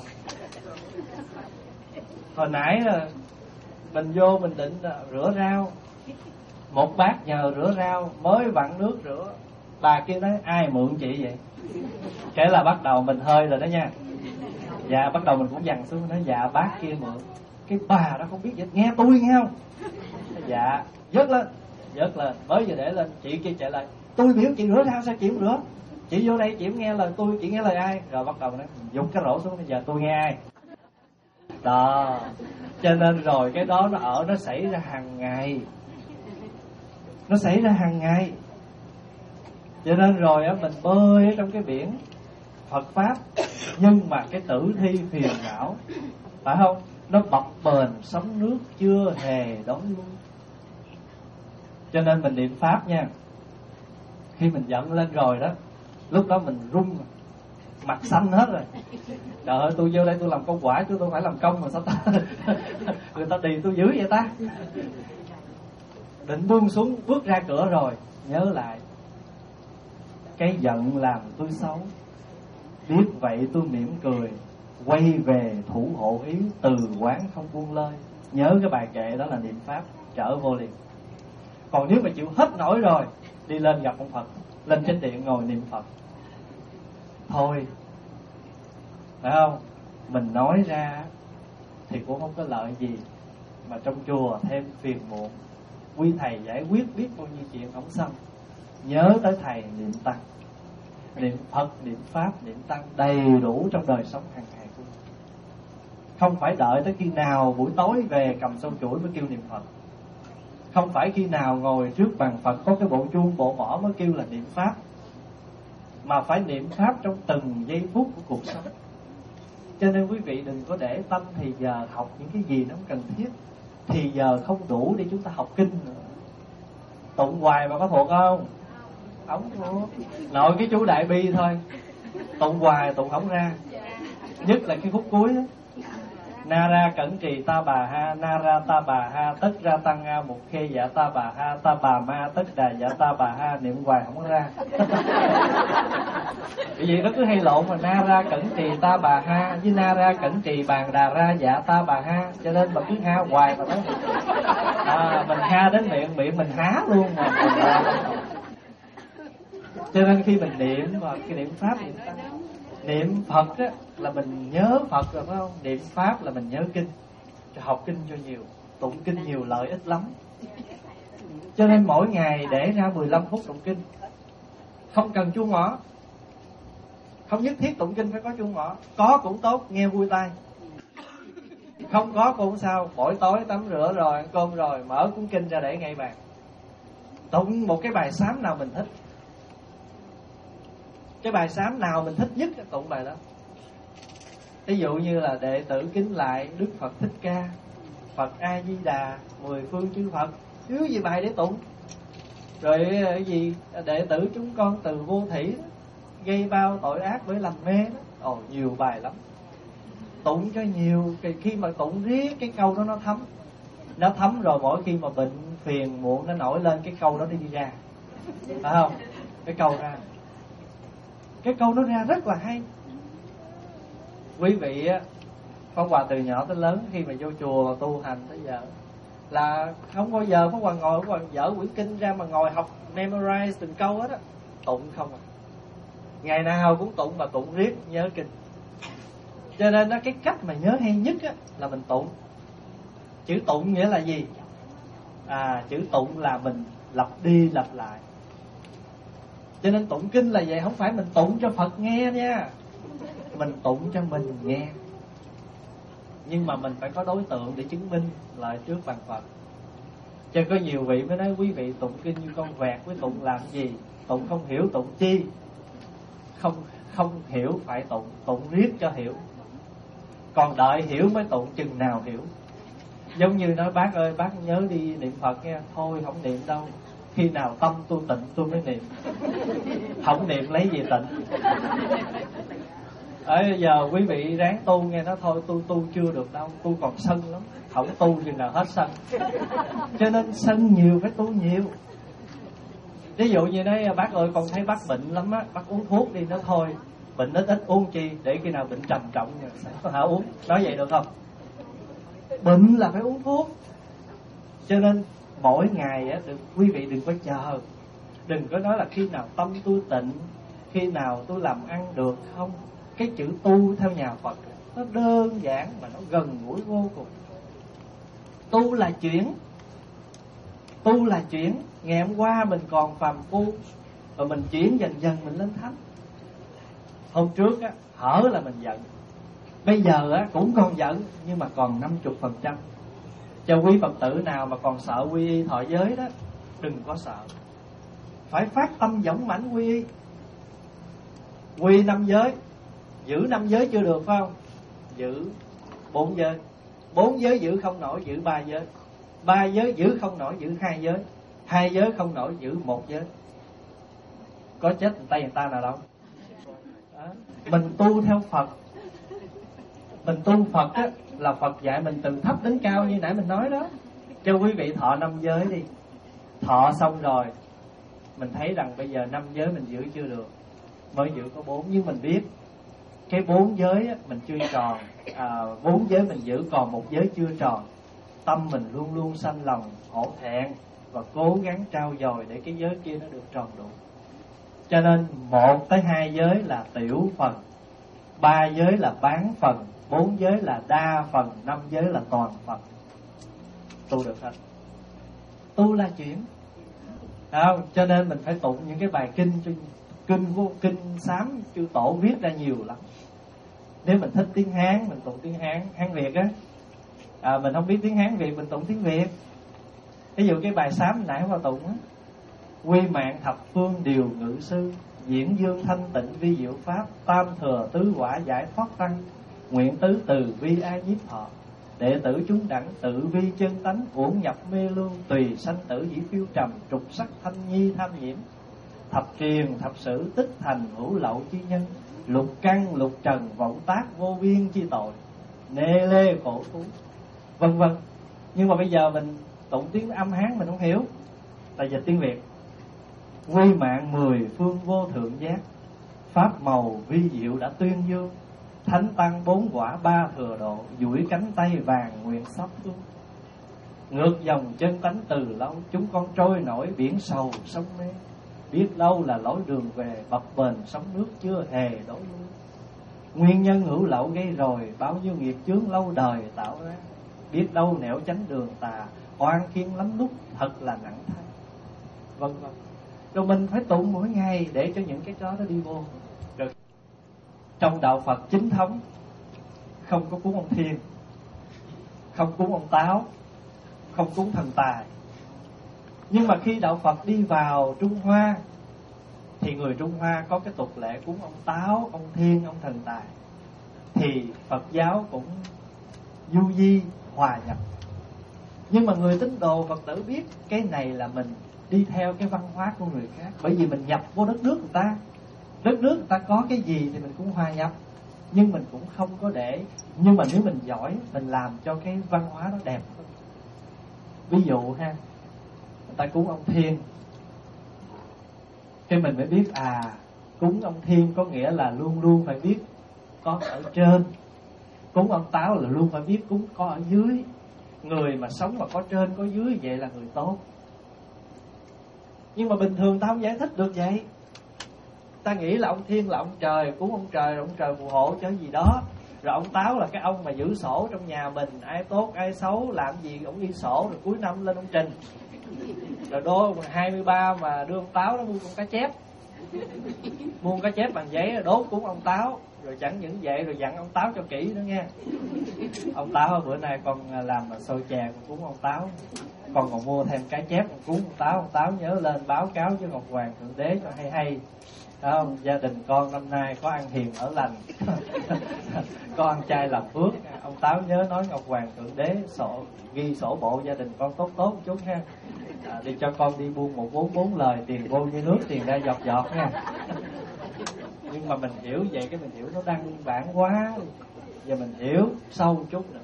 Hồi nãy là mình vô mình định rửa rau, một bát nhờ rửa rau mới vặn nước rửa, bà kia nói ai mượn chị vậy? Cái là bắt đầu mình hơi rồi đó nha. Dạ, bắt đầu mình cũng dằn xuống, nói dạ bác kia mượn. Cái bà đó không biết vậy, nghe tôi nghe không? Dạ, vớt lên, vớt lên, mới vừa để lên, chị kia chạy lại, tôi biểu chị rửa rau sao chị không rửa? Chị vô đây chị không nghe lời tôi, chị nghe lời ai? Rồi bắt đầu nói dùng cái rổ xuống, bây giờ tôi nghe ai? Đó, cho nên rồi cái đó nó ở, nó xảy ra hàng ngày, nó xảy ra hàng ngày. Cho nên rồi á, mình bơi ở trong cái biển Phật Pháp, nhưng mà cái tử thi phiền não, phải không? Nó bập bềnh sóng nước chưa hề đói lui. Cho nên mình niệm Pháp nha, khi mình giận lên rồi đó, lúc đó mình run, mặt xanh hết rồi. Trời ơi, tôi vô đây tôi làm công quả chứ tôi phải làm công mà sao ta người ta đi tôi dữ vậy ta. định buông xuống, bước ra cửa rồi nhớ lại cái giận làm tôi xấu, biết vậy tôi mỉm cười, quay về thủ hộ ý, từ quán không buông lơi. Nhớ cái bài kệ đó là niệm pháp, trở vô liền. Còn nếu mà chịu hết nổi rồi, đi lên gặp ông Phật, lên trên điện ngồi niệm Phật. Thôi, phải không? Mình nói ra thì cũng không có lợi gì, mà trong chùa thêm phiền muộn. Quý thầy giải quyết biết bao nhiêu chuyện không xong. Nhớ tới thầy niệm tăng, niệm Phật, niệm Pháp, niệm Tăng đầy đủ trong đời sống hàng ngày của mình. Không phải đợi tới khi nào buổi tối về cầm sâu chuỗi mới kêu niệm Phật. Không phải khi nào ngồi trước bàn Phật có cái bộ chuông bộ mõ mới kêu là niệm Pháp. Mà phải niệm Pháp trong từng giây phút của cuộc sống. Cho nên quý vị đừng có để tâm thì giờ học những cái gì nó không cần thiết. Thì giờ không đủ để chúng ta học kinh nữa. Tụng hoài mà có thuộc không? Không thuộc. Nội cái chú Đại Bi thôi, tụng hoài tụng không ra. Nhất là cái khúc cuối đó. Na ra cẩn trì ta bà ha, na ra ta bà ha, tất ra tăng a một khê dạ ta bà ha, ta bà ma tất đà dạ ta bà ha, niệm hoài không có ra. Bởi vì nó cứ hay lộn mà na ra cẩn trì ta bà ha với na ra cẩn trì bàn đà ra dạ ta bà ha, cho nên mà cứ ha hoài mà nói à, mình ha đến miệng, miệng mình há luôn mà. Cho nên khi mình niệm và cái niệm pháp niệm tăng, niệm Phật á, là mình nhớ Phật rồi phải không? Niệm Pháp là mình nhớ kinh. Học kinh cho nhiều, tụng kinh nhiều lợi ích lắm. Cho nên mỗi ngày để ra mười lăm phút tụng kinh. Không cần chuông mõ, không nhất thiết tụng kinh phải có chuông mõ. Có cũng tốt, nghe vui tai. Không có cũng sao, buổi tối tắm rửa rồi, ăn cơm rồi, mở cuốn kinh ra để ngay bàn. Tụng một cái bài sám nào mình thích. Cái bài sám nào mình thích nhất tụng bài đó. Ví dụ như là đệ tử kính lại Đức Phật Thích Ca, Phật A Di Đà, mười phương chư Phật, thiếu gì bài để tụng. Rồi cái gì đệ tử chúng con từ vô thủy đó, gây bao tội ác bởi lầm mê đó. Ồ, nhiều bài lắm. Tụng cho nhiều, khi mà tụng riết cái câu đó nó thấm. Nó thấm rồi mỗi khi mà bệnh phiền muộn nó nổi lên, cái câu đó đi đi ra. Phải không? Cái câu ra. Cái câu nó ra rất là hay. Quý vị á, Pháp Hòa từ nhỏ tới lớn khi mà vô chùa tu hành tới giờ là không bao giờ Pháp Hòa ngồi Pháp Hòa dở quyển kinh ra mà ngồi học memorize từng câu hết á. Tụng không à. Ngày nào cũng tụng mà tụng riết nhớ kinh. Cho nên đó, cái cách mà nhớ hay nhất á, là mình tụng. Chữ tụng nghĩa là gì? À, chữ tụng là mình lặp đi lặp lại. Cho nên tụng kinh là vậy, không phải mình tụng cho Phật nghe nha. Mình tụng cho mình nghe. Nhưng mà mình phải có đối tượng để chứng minh lại trước bàn Phật. Cho có nhiều vị mới nói quý vị tụng kinh như con vẹt, với tụng làm gì? Tụng không hiểu tụng chi? Không không hiểu phải tụng, tụng riết cho hiểu. Còn đợi hiểu mới tụng, chừng nào hiểu. Giống như nói bác ơi, bác nhớ đi niệm Phật nha. Thôi không niệm đâu, khi nào tâm tôi tịnh tôi mới niệm. Không niệm lấy gì tịnh. Ở giờ quý vị ráng tu nghe nó thôi, tôi tu chưa được đâu, tôi còn sân lắm, không tu chừng nào hết sân. Cho nên sân nhiều phải tu nhiều. Ví dụ như đấy, bác ơi con thấy bác bệnh lắm á, bác uống thuốc đi. Nó thôi, bệnh ít ít uống chi, để khi nào bệnh trầm trọng hả uống. Nói vậy được không? Bệnh là phải uống thuốc. Cho nên mỗi ngày á, đừng, quý vị đừng có chờ. Đừng có nói là khi nào tâm tôi tịnh, khi nào tôi làm ăn được không. Cái chữ tu theo nhà Phật nó đơn giản mà nó gần gũi vô cùng. Tu là chuyển. Tu là chuyển. Ngày hôm qua mình còn phàm phu, rồi mình chuyển dần dần mình lên thánh. Hôm trước á, hở là mình giận. Bây giờ á, cũng còn giận, nhưng mà còn năm mươi phần trăm. Cho quý Phật tử nào mà còn sợ quy y thọ giới đó, đừng có sợ. Phải phát tâm dũng mãnh quy y. Quy năm giới. Giữ năm giới chưa được phải không? Giữ bốn giới. Bốn giới giữ không nổi, giữ ba giới. Ba giới giữ không nổi, giữ hai giới. Hai giới không nổi, giữ một giới. Có chết người ta người ta nào đâu. Đó. Mình tu theo Phật. Mình tu Phật á, là Phật dạy mình từ thấp đến cao như nãy mình nói đó. Cho quý vị thọ năm giới đi. Thọ xong rồi mình thấy rằng bây giờ năm giới mình giữ chưa được, mới giữ có bốn. Nhưng mình biết cái bốn giới á, mình chưa tròn, à, bốn giới mình giữ còn một giới chưa tròn. Tâm mình luôn luôn sanh lòng hổ thẹn và cố gắng trau dồi để cái giới kia nó được tròn đủ. Cho nên một tới hai giới là tiểu phần, ba giới là bán phần, bốn giới là đa phần, năm giới là toàn phần. Tu được hết. Tu là chuyển. Không? Cho nên mình phải tụng những cái bài kinh kinh kinh sám chư tổ viết ra nhiều lắm. Nếu mình thích tiếng Hán, mình tụng tiếng Hán, Hán Việt á. À, mình không biết tiếng Hán Việt, mình tụng tiếng Việt. Ví dụ cái bài sám nãy qua tụng á: quy mạng thập phương điều ngự sư, diễn dương thanh tịnh vi diệu pháp, tam thừa tứ quả giải thoát tăng, nguyện tứ từ vi a nhiếp thọ, đệ tử chúng đẳng tự vi chân tánh, uổng nhập mê lương, tùy sanh tử dĩ phiêu trầm, trục sắc thanh nhi tham nhiễm, thập truyền thập sử tích thành hữu lậu chi nhân, lục căn lục trần vọng tác vô biên chi tội, nê lê khổ thú, vân vân. Nhưng mà bây giờ mình tụng tiếng âm Hán mình không hiểu, tại dịch tiếng Việt. Quy mạng mười phương vô thượng giác, pháp màu vi diệu đã tuyên dương, thánh tăng bốn quả ba thừa độ, duỗi cánh tay vàng nguyện xót thương. Ngược dòng chân tánh từ lâu, chúng con trôi nổi biển sầu sông mê, biết đâu là lối đường về, bập bềnh sóng nước chưa hề đổi lui. Nguyên nhân hữu lậu gây rồi, bao nhiêu nghiệp chướng lâu đời tạo ra, biết đâu nẻo tránh đường tà, oan khiên lắm lúc thật là nặng thay, vân vân. Rồi mình phải tụng mỗi ngày để cho những cái đó nó đi vô. Rồi trong đạo Phật chính thống không có cúng ông Thiên, không cúng ông Táo, không cúng thần tài. Nhưng mà khi đạo Phật đi vào Trung Hoa thì người Trung Hoa có cái tục lệ cúng ông Táo, ông Thiên, ông thần tài. Thì Phật giáo cũng du di hòa nhập. Nhưng mà người tín đồ Phật tử biết cái này là mình đi theo cái văn hóa của người khác. Bởi vì mình nhập vô đất nước người ta, đất nước người ta có cái gì thì mình cũng hòa nhập. Nhưng mình cũng không có để. Nhưng mà nếu mình giỏi, mình làm cho cái văn hóa nó đẹp hơn. Ví dụ ha, người ta cúng ông Thiên, cái mình mới biết à, cúng ông Thiên có nghĩa là luôn luôn phải biết có ở trên. Cúng ông Táo là luôn phải biết cúng có ở dưới. Người mà sống mà có trên có dưới vậy là người tốt. Nhưng mà bình thường ta không giải thích được vậy. Ta nghĩ là ông Thiên là ông trời, cúng ông trời, ông trời phù hộ cho gì đó. Rồi ông Táo là cái ông mà giữ sổ trong nhà mình, ai tốt ai xấu làm gì ông ghi sổ, rồi cuối năm lên ông trình. Rồi đô hai mươi ba mà đưa ông Táo nó mua con cá chép, mua con cá chép bằng giấy rồi đốt cúng ông Táo. Rồi chẳng những vậy, rồi dặn ông Táo cho kỹ nữa nha. Ông Táo bữa nay con làm mà xôi chè con cúng ông Táo, con còn mua thêm cá chép con cúng ông Táo. Ông Táo nhớ lên báo cáo với Ngọc Hoàng Thượng Đế cho hay hay. Không, gia đình con năm nay có ăn hiền ở lành, có ăn chay làm phước. Ông Táo nhớ nói Ngọc Hoàng Thượng Đế sổ ghi sổ bộ gia đình con tốt tốt một chút ha. À, đi cho con đi buôn một bốn bốn lời, tiền vô như nước, tiền ra giọt giọt nha. Nhưng mà mình hiểu vậy cái mình hiểu nó đăng bản quá. Giờ mình hiểu sâu một chút nữa.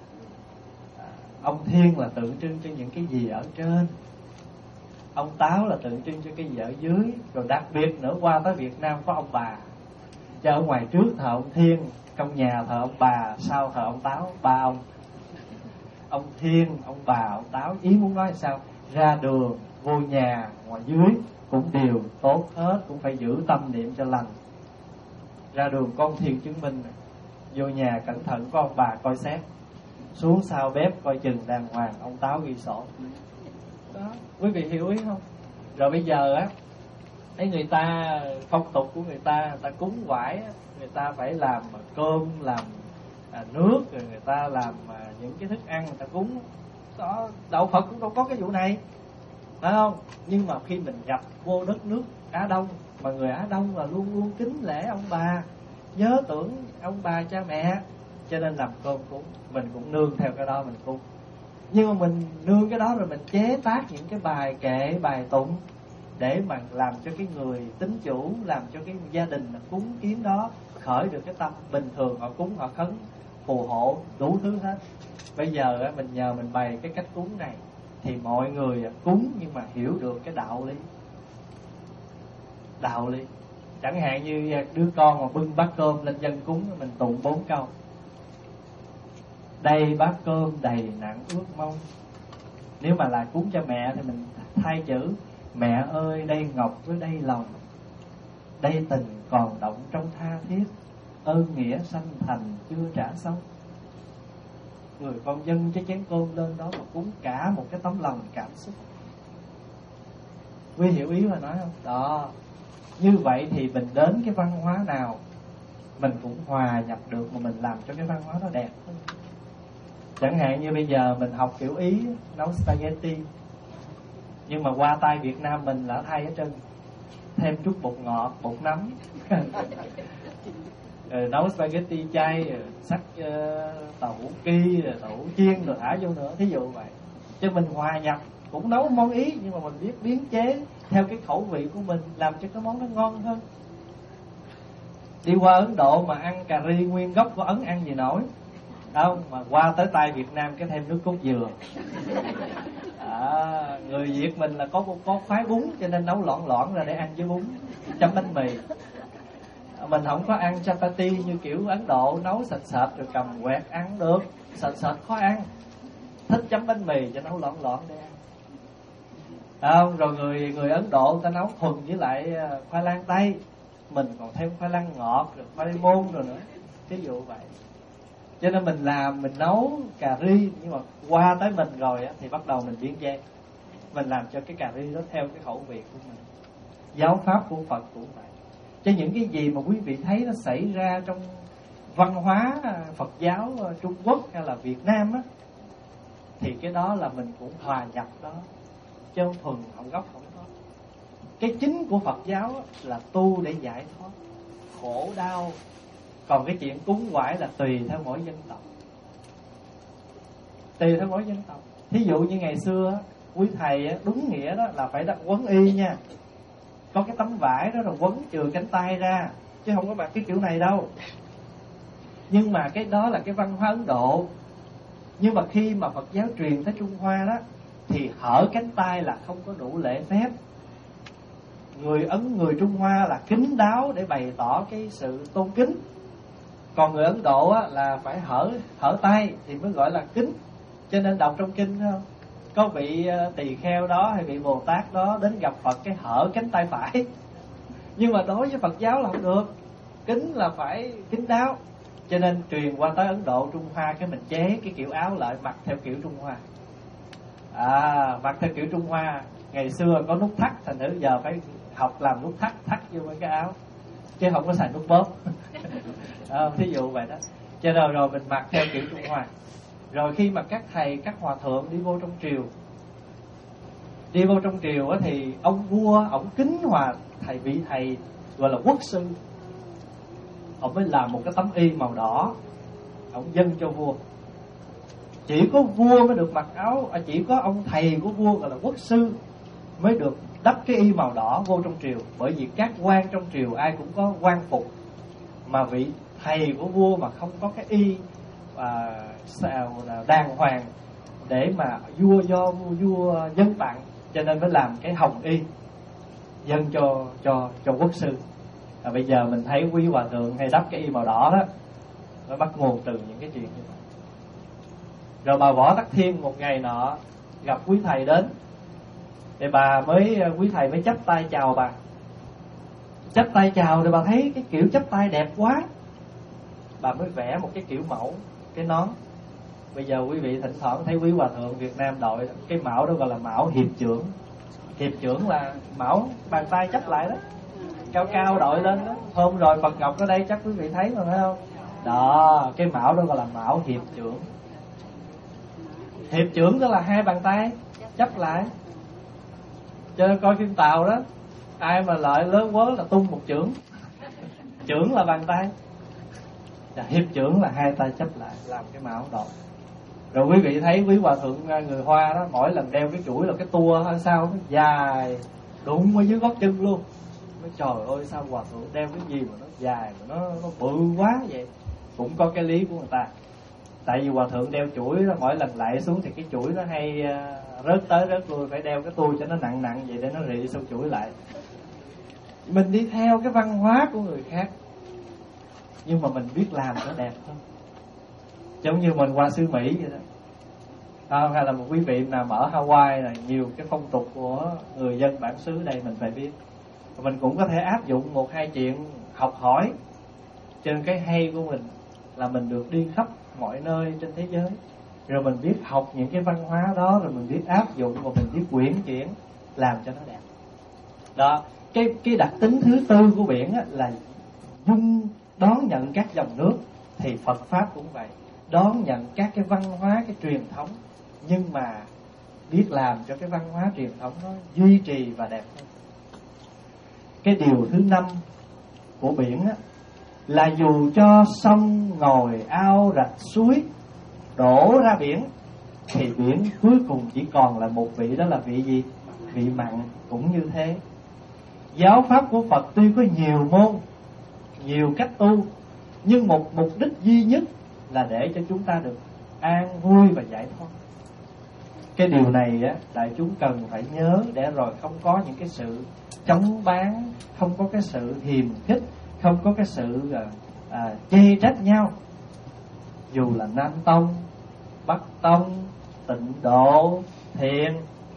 À, ông Thiên là tượng trưng cho những cái gì ở trên, ông Táo là tượng trưng cho cái gì ở dưới. Rồi đặc biệt nữa qua tới Việt Nam có ông bà. Cho ở ngoài trước thờ ông Thiên, trong nhà thờ ông bà, sau thờ ông Táo, ba ông. Ông Thiên, ông bà, ông Táo. Ý muốn nói là sao? Ra đường, vô nhà, ngoài dưới cũng đều tốt hết, cũng phải giữ tâm niệm cho lành. Ra đường con Thiên chứng minh, vô nhà cẩn thận có ông bà coi xét, xuống sau bếp coi chừng đàng hoàng, ông Táo ghi sổ. Đó, quý vị hiểu ý không? Rồi bây giờ á, thấy người ta, phong tục của người ta, người ta cúng quải á, người ta phải làm cơm, làm à, nước, rồi người ta làm à, những cái thức ăn người ta cúng. Đó, đạo Phật cũng đâu có cái vụ này, phải không? Nhưng mà khi mình nhập vô đất nước Á Đông, mà người Á Đông là luôn luôn kính lễ ông bà, nhớ tưởng ông bà cha mẹ, cho nên làm cơm cúng, mình cũng nương theo cái đó mình cúng. Nhưng mà mình nương cái đó rồi mình chế tác những cái bài kệ, bài tụng để mà làm cho cái người tín chủ, làm cho cái gia đình cúng kiến đó khởi được cái tâm. Bình thường họ cúng họ khấn phù hộ đủ thứ hết. Bây giờ mình nhờ mình bày cái cách cúng này thì mọi người cúng nhưng mà hiểu được cái đạo lý. Đạo lý. Chẳng hạn như đứa con mà bưng bát cơm lên dân cúng, mình tụng bốn câu: đây bát cơm đầy nặng ước mong. Nếu mà là cúng cho mẹ thì mình thay chữ: mẹ ơi đây ngọc với đây lòng, đây tình còn động trong tha thiết, ơn nghĩa sanh thành chưa trả xong. Người con dâng cái chén cơm lên đó mà cúng cả một cái tấm lòng cảm xúc. Quý hiểu ý mà nói không? Đó. Như vậy thì mình đến cái văn hóa nào mình cũng hòa nhập được, mà mình làm cho cái văn hóa nó đẹp hơn. Chẳng hạn như bây giờ mình học kiểu Ý nấu spaghetti, nhưng mà qua tay Việt Nam mình là thay hết trơn, thêm chút bột ngọt, bột nấm. Rồi nấu spaghetti chay, rồi sắc uh, tàu hũ ki, rồi tàu hũ chiên rồi thả vô nữa, thí dụ vậy. Cho mình hòa nhập, cũng nấu món Ý nhưng mà mình biết biến chế theo cái khẩu vị của mình, làm cho cái món nó ngon hơn. Đi qua Ấn Độ mà ăn cà ri nguyên gốc của Ấn ăn gì nổi không, mà qua tới tay Việt Nam cái thêm nước cốt dừa. À, người Việt mình là có có khoái bún cho nên nấu loãng loãng ra để ăn với bún chấm bánh mì. Mình không có ăn chapati như kiểu Ấn Độ nấu sệt sệt rồi cầm quẹt ăn được, sệt sệt khó ăn. Thích chấm bánh mì cho nấu loãng loãng để ăn. Không, rồi người người Ấn Độ ta nấu thuần với lại khoai lang tây, mình còn thêm khoai lang ngọt rồi khoai môn rồi nữa, ví dụ vậy. Cho nên mình làm, mình nấu cà ri, nhưng mà qua tới mình rồi á, thì bắt đầu mình biến chế, mình làm cho cái cà ri nó theo cái khẩu vị của mình. Giáo pháp của Phật cũng vậy. Cho những cái gì mà quý vị thấy nó xảy ra trong văn hóa Phật giáo Trung Quốc hay là Việt Nam á, thì cái đó là mình cũng hòa nhập đó, chứ không thuần hậu gốc không có. Cái chính của Phật giáo á, là tu để giải thoát khổ đau. Còn cái chuyện cúng quải là tùy theo mỗi dân tộc, tùy theo mỗi dân tộc. Thí dụ như ngày xưa quý thầy đúng nghĩa đó là phải đặt quấn y nha, có cái tấm vải đó rồi quấn trừ cánh tay ra, chứ không có mặc cái kiểu này đâu. Nhưng mà cái đó là cái văn hóa Ấn Độ. Nhưng mà khi mà Phật giáo truyền tới Trung Hoa đó, thì hở cánh tay là không có đủ lễ phép. Người Ấn, người Trung Hoa là kín đáo để bày tỏ cái sự tôn kính. Còn người Ấn Độ á, là phải hở hở tay thì mới gọi là kính. Cho nên đọc trong kinh không, có vị tỳ kheo đó hay vị Bồ Tát đó đến gặp Phật cái hở cánh tay phải. Nhưng mà đối với Phật giáo là không được, kính là phải kín đáo. Cho nên truyền qua tới Ấn Độ, Trung Hoa, cái mình chế cái kiểu áo lại mặc theo kiểu Trung Hoa. À, mặc theo kiểu Trung Hoa. Ngày xưa có nút thắt, thành thử giờ phải học làm nút thắt, thắt vô mấy cái áo, chứ không có xài nút bóp. À, thí dụ vậy đó. Cho nên rồi mình mặc theo kiểu Trung Hoa. Rồi khi mà các thầy, các hòa thượng đi vô trong triều, đi vô trong triều á, thì ông vua ổng kính hòa thầy, vị thầy gọi là quốc sư, ông mới làm một cái tấm y màu đỏ, ông dâng cho vua. Chỉ có vua mới được mặc áo, à, chỉ có ông thầy của vua gọi là quốc sư mới được đắp cái y màu đỏ vô trong triều. Bởi vì các quan trong triều ai cũng có quan phục, mà vị thầy của vua mà không có cái y à, sao đàng hoàng để mà vua do vua, vua dân tặng, cho nên mới làm cái hồng y dâng cho cho cho quốc sư. À, bây giờ mình thấy quý hòa thượng hay đắp cái y màu đỏ đó, nó bắt nguồn từ những cái chuyện như vậy. Rồi bà Võ Tắc Thiên một ngày nọ gặp quý thầy đến, thì bà mới quý thầy mới chắp tay chào bà. Chắp tay chào rồi bà thấy cái kiểu chắp tay đẹp quá, bà mới vẽ một cái kiểu mẫu, cái nón. Bây giờ quý vị thỉnh thoảng thấy quý hòa thượng Việt Nam đội cái mão đó gọi là mão hiệp trưởng. Hiệp trưởng là mão bàn tay chắp lại đó, cao cao đội lên đó. Hôm rồi Phật Ngọc ở đây chắc quý vị thấy mà phải không? Đó, cái mão đó gọi là mão hiệp trưởng. Hiệp trưởng đó là hai bàn tay chắp lại. Cho nên coi phim Tàu đó, ai mà lợi lớn quá là tung một chưởng. Chưởng là bàn tay, hiệp trưởng là hai tay chắp lại làm cái mão đội. Rồi quý vị thấy quý hòa thượng người Hoa đó, mỗi lần đeo cái chuỗi là cái tua hay sao nó dài đụng ở dưới gót chân luôn. Nói trời ơi, sao hòa thượng đeo cái gì mà nó dài mà nó, nó bự quá vậy. Cũng có cái lý của người ta. Tại vì hòa thượng đeo chuỗi đó, mỗi lần lại xuống thì cái chuỗi nó hay rớt tới rớt lui, phải đeo cái tôi cho nó nặng nặng vậy để nó rị xong chuỗi lại. Mình đi theo cái văn hóa của người khác, nhưng mà mình biết làm nó đẹp hơn. Giống như mình qua xứ Mỹ vậy đó, à, hay là một quý vị nào ở Hawaii là nhiều cái phong tục của người dân bản xứ đây mình phải biết. Mình cũng có thể áp dụng một hai chuyện học hỏi. Trên cái hay của mình là mình được đi khắp mọi nơi trên thế giới, rồi mình biết học những cái văn hóa đó, rồi mình biết áp dụng và mình biết quyển chuyển làm cho nó đẹp. Đó, cái cái đặc tính thứ tư của biển á, là dung đón nhận các dòng nước. Thì Phật pháp cũng vậy, đón nhận các cái văn hóa, cái truyền thống, nhưng mà biết làm cho cái văn hóa truyền thống nó duy trì và đẹp hơn. Cái điều thứ năm của biển á, là dù cho sông ngòi ao rạch suối đổ ra biển, thì biển cuối cùng chỉ còn là một vị, đó là vị gì? Vị mặn. Cũng như thế, giáo pháp của Phật tuy có nhiều môn, nhiều cách tu, nhưng một mục đích duy nhất là để cho chúng ta được an vui và giải thoát. Cái điều này á, đại chúng cần phải nhớ, để rồi không có những cái sự chống bán, không có cái sự hiềm khích, không có cái sự à, à, chê trách nhau. Dù là Nam Tông, Bắc Tông, Tịnh Độ, Thiền,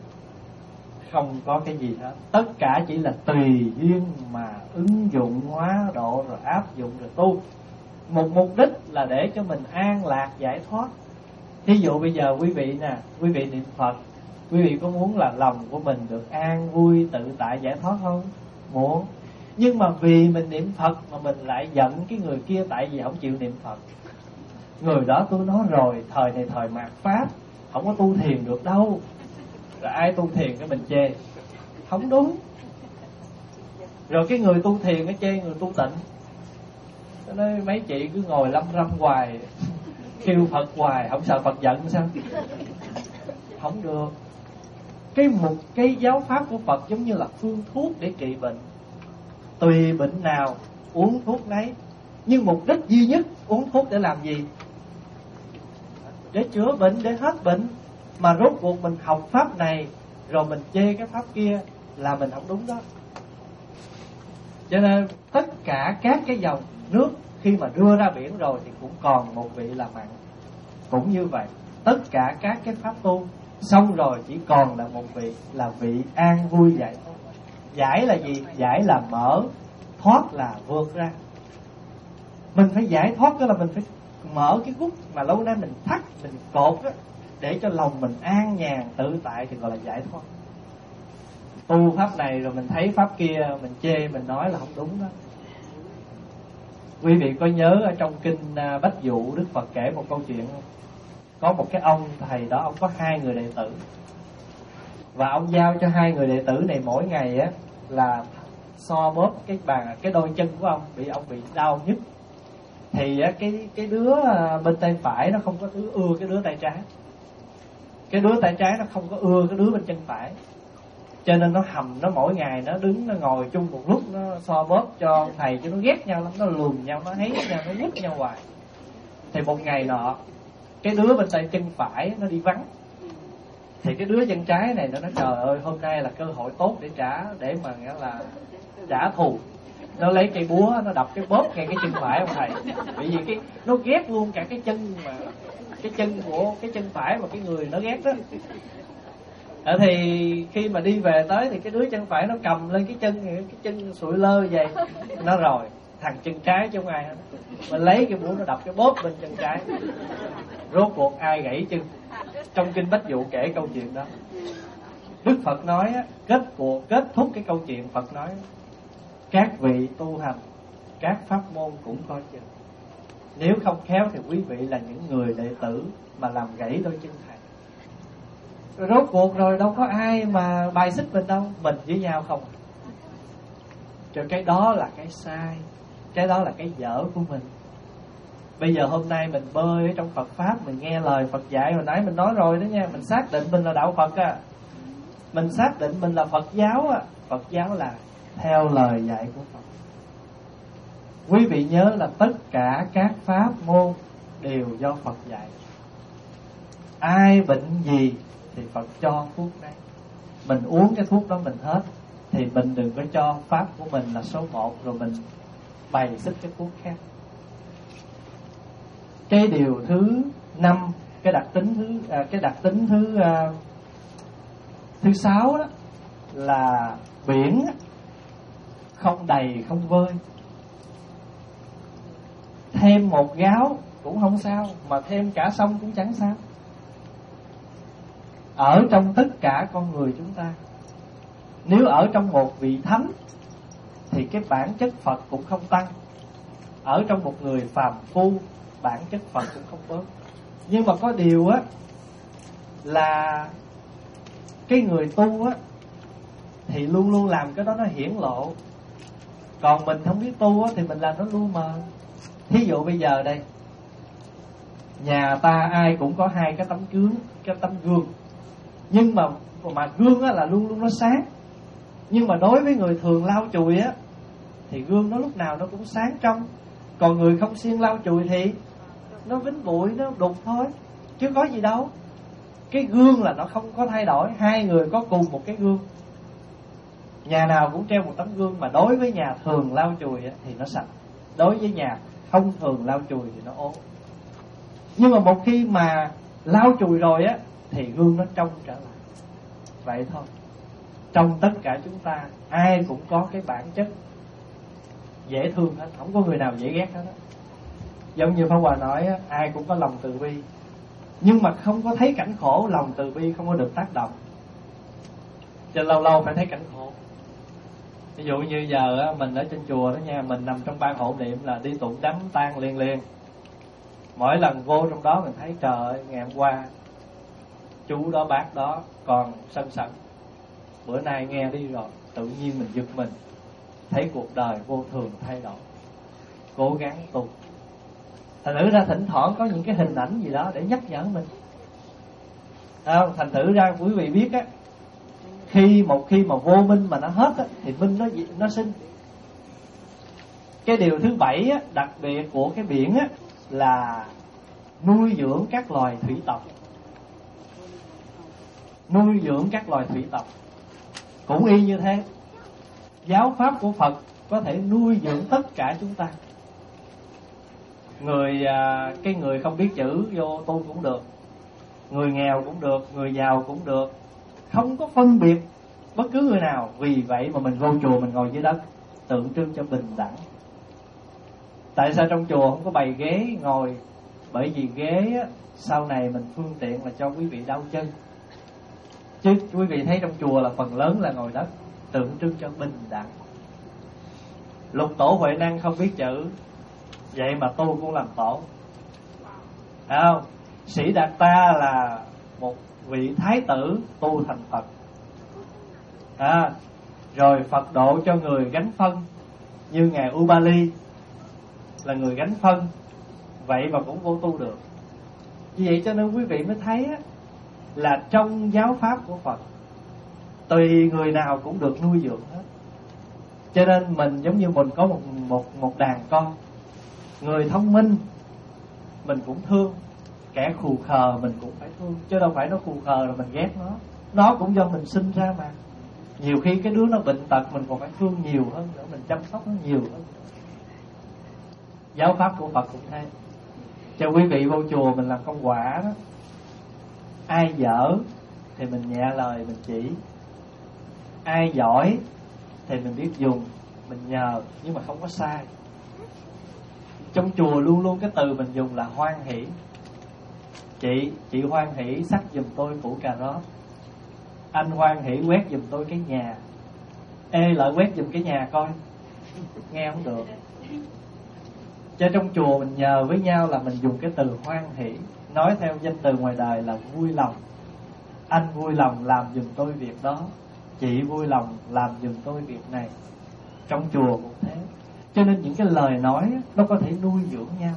không có cái gì hết. Tất cả chỉ là tùy duyên mà ứng dụng hóa độ, rồi áp dụng rồi tu. Một mục đích là để cho mình an lạc giải thoát. Thí dụ bây giờ quý vị nè, quý vị niệm Phật, quý vị có muốn là lòng của mình được an vui, tự tại, giải thoát không? Muốn. Nhưng mà vì mình niệm Phật mà mình lại giận cái người kia tại vì không chịu niệm Phật. Người đó tôi nói rồi, thời này thời mạt Pháp, không có tu thiền được đâu. Rồi ai tu thiền cái mình chê, không đúng. Rồi cái người tu thiền cái chê người tu tịnh. Nó nói mấy chị cứ ngồi lâm râm hoài, kêu Phật hoài, không sợ Phật giận sao? Không được. Cái một cái giáo pháp của Phật giống như là phương thuốc để trị bệnh. Tùy bệnh nào uống thuốc nấy, nhưng mục đích duy nhất uống thuốc để làm gì? Để chữa bệnh, để hết bệnh. Mà rốt cuộc mình học pháp này rồi mình chê cái pháp kia là mình không đúng đó. Cho nên tất cả các cái dòng nước khi mà đưa ra biển rồi thì cũng còn một vị là mặn. Cũng như vậy, tất cả các cái pháp tu xong rồi chỉ còn là một vị, là vị an vui giải thoát. Giải là gì? Giải là mở, thoát là vượt ra. Mình phải giải thoát, đó là mình phải mở cái gút mà lâu nay mình thắt, mình cột đó, để cho lòng mình an nhàn tự tại thì gọi là giải thoát. Tu pháp này rồi mình thấy pháp kia mình chê, mình nói là không đúng đó. Quý vị có nhớ ở trong kinh Bách Dụ, Đức Phật kể một câu chuyện không? Có một cái ông thầy đó, ông có hai người đệ tử, và ông giao cho hai người đệ tử này mỗi ngày á là so bóp cái bàn, cái đôi chân của ông bị ông bị đau nhức. Thì á, cái cái đứa bên tay phải nó không có ưa cái đứa tay trái, cái đứa tay trái nó không có ưa cái đứa bên chân phải, cho nên nó hầm, nó mỗi ngày nó đứng nó ngồi chung một lúc, nó so bóp cho thầy, chứ nó ghét nhau lắm, nó lùm nhau, nó hấy nhau, nó quýt nhau hoài. Thì một ngày nọ, cái đứa bên tay chân phải nó đi vắng, thì cái đứa chân trái này nó nói trời ơi, hôm nay là cơ hội tốt để trả, để mà nghĩa là trả thù. Nó lấy cây búa nó đập cái bóp ngay cái chân phải ông thầy, bởi vì cái nó ghét luôn cả cái chân, mà cái chân của cái chân phải mà cái người nó ghét đó. Ở thì khi mà đi về tới thì cái đứa chân phải nó cầm lên cái chân, cái chân sụi lơ vậy, nó rồi thằng chân trái chứ không ai hết. Mình lấy cái búa nó đập cái bóp bên chân trái. Rốt cuộc ai gãy chân? Trong kinh Bách Dụ kể câu chuyện đó. Đức Phật nói kết cuộc kết thúc cái câu chuyện, Phật nói các vị tu hành các pháp môn cũng coi chừng, nếu không khéo thì quý vị là những người đệ tử mà làm gãy đôi chân thầy. Rồi rốt cuộc rồi đâu có ai mà bài xích mình đâu, mình với nhau không. Cho cái đó là cái sai, cái đó là cái dở của mình. Bây giờ hôm nay mình bơi ở trong Phật Pháp, mình nghe lời Phật dạy, hồi nãy mình nói rồi đó nha, mình xác định mình là đạo Phật à, mình xác định mình là Phật giáo à. Phật giáo là theo lời dạy của Phật. Quý vị nhớ là tất cả các pháp môn đều do Phật dạy. Ai bệnh gì thì Phật cho thuốc đấy. Mình uống cái thuốc đó mình hết, thì mình đừng có cho pháp của mình là số một rồi mình bày xích cái thuốc khác. Cái điều thứ năm, cái đặc tính thứ à, cái đặc tính thứ à, thứ sáu đó là biển không đầy không vơi. Thêm một gáo cũng không sao, mà thêm cả sông cũng chẳng sao. Ở trong tất cả con người chúng ta, nếu ở trong một vị thánh thì cái bản chất Phật cũng không tăng. Ở trong một người phàm phu, bản chất Phật cũng không bớt. Nhưng mà có điều á là cái người tu á thì luôn luôn làm cái đó nó hiển lộ. Còn mình không biết tu á thì mình làm nó lu mờ. Thí dụ bây giờ đây, nhà ta ai cũng có hai cái tấm gương, cái tấm gương. Nhưng mà mà gương á là luôn luôn nó sáng. Nhưng mà đối với người thường lau chùi á thì gương nó lúc nào nó cũng sáng trong. Còn người không siêng lau chùi thì nó vính bụi, nó đục thôi, chứ có gì đâu. Cái gương là nó không có thay đổi. Hai người có cùng một cái gương, nhà nào cũng treo một tấm gương. Mà đối với nhà thường lau chùi á thì nó sạch, đối với nhà không thường lau chùi thì nó ố. Nhưng mà một khi mà lau chùi rồi á thì gương nó trong trở lại. Vậy thôi. Trong tất cả chúng ta ai cũng có cái bản chất dễ thương hết, không có người nào dễ ghét hết á. Giống như Pháp Hòa nói á, ai cũng có lòng từ bi, nhưng mà không có thấy cảnh khổ, lòng từ bi không có được tác động. Cho lâu lâu phải thấy cảnh khổ. Ví dụ như giờ á, mình ở trên chùa đó nha, mình nằm trong ban hộ niệm là đi tụng đám tang liên liên. Mỗi lần vô trong đó mình thấy trời ơi, ngày hôm qua chú đó bác đó còn sân sận, bữa nay nghe đi rồi, tự nhiên mình giật mình, thấy cuộc đời vô thường thay đổi, cố gắng tu. Thành thử ra thỉnh thoảng có những cái hình ảnh gì đó để nhắc nhở mình. À, thành thử ra quý vị biết á, khi một khi mà vô minh mà nó hết á, thì minh nó nó sinh. Cái điều thứ bảy á, đặc biệt của cái biển á, là nuôi dưỡng các loài thủy tộc. Nuôi dưỡng các loài thủy tộc cũng y như thế. Giáo pháp của Phật có thể nuôi dưỡng tất cả chúng ta. Người cái người không biết chữ vô tu cũng được, người nghèo cũng được, người giàu cũng được, không có phân biệt bất cứ người nào. Vì vậy mà mình vô chùa mình ngồi dưới đất, tượng trưng cho bình đẳng. Tại sao trong chùa không có bày ghế ngồi? Bởi vì ghế á, sau này mình phương tiện là cho quý vị đau chân. Chứ quý vị thấy trong chùa là phần lớn là ngồi đất, tượng trưng cho bình đẳng. Lục tổ Huệ Năng không biết chữ, vậy mà tu cũng làm tổ. Thấy không? Sĩ Đạt Ta là một vị thái tử tu thành Phật. À, rồi Phật độ cho người gánh phân, như ngài Ubali là người gánh phân, vậy mà cũng vô tu được. Vì vậy cho nên quý vị mới thấy á, là trong giáo pháp của Phật tùy người nào cũng được nuôi dưỡng hết. Cho nên mình giống như mình có một một một đàn con, người thông minh mình cũng thương, kẻ khù khờ mình cũng phải thương, chứ đâu phải nó khù khờ rồi mình ghét nó. Nó cũng do mình sinh ra mà. Nhiều khi cái đứa nó bệnh tật mình còn phải thương nhiều hơn nữa, mình chăm sóc nó nhiều hơn nữa. Giáo pháp của Phật cũng thế. Cho quý vị vô chùa mình làm công quả đó, ai dở thì mình nhẹ lời mình chỉ, ai giỏi thì mình biết dùng, mình nhờ, nhưng mà không có sai. Trong chùa luôn luôn cái từ mình dùng là hoan hỷ. Chị, chị hoan hỷ sắc giùm tôi củ cà rốt, anh hoan hỷ quét giùm tôi cái nhà. Ê lại quét giùm cái nhà coi, nghe không được. Cho trong chùa mình nhờ với nhau là mình dùng cái từ hoan hỷ. Nói theo danh từ ngoài đời là vui lòng. Anh vui lòng làm giùm tôi việc đó, chị vui lòng làm giùm tôi việc này. Trong chùa cũng thế. Cho nên những cái lời nói nó có thể nuôi dưỡng nhau.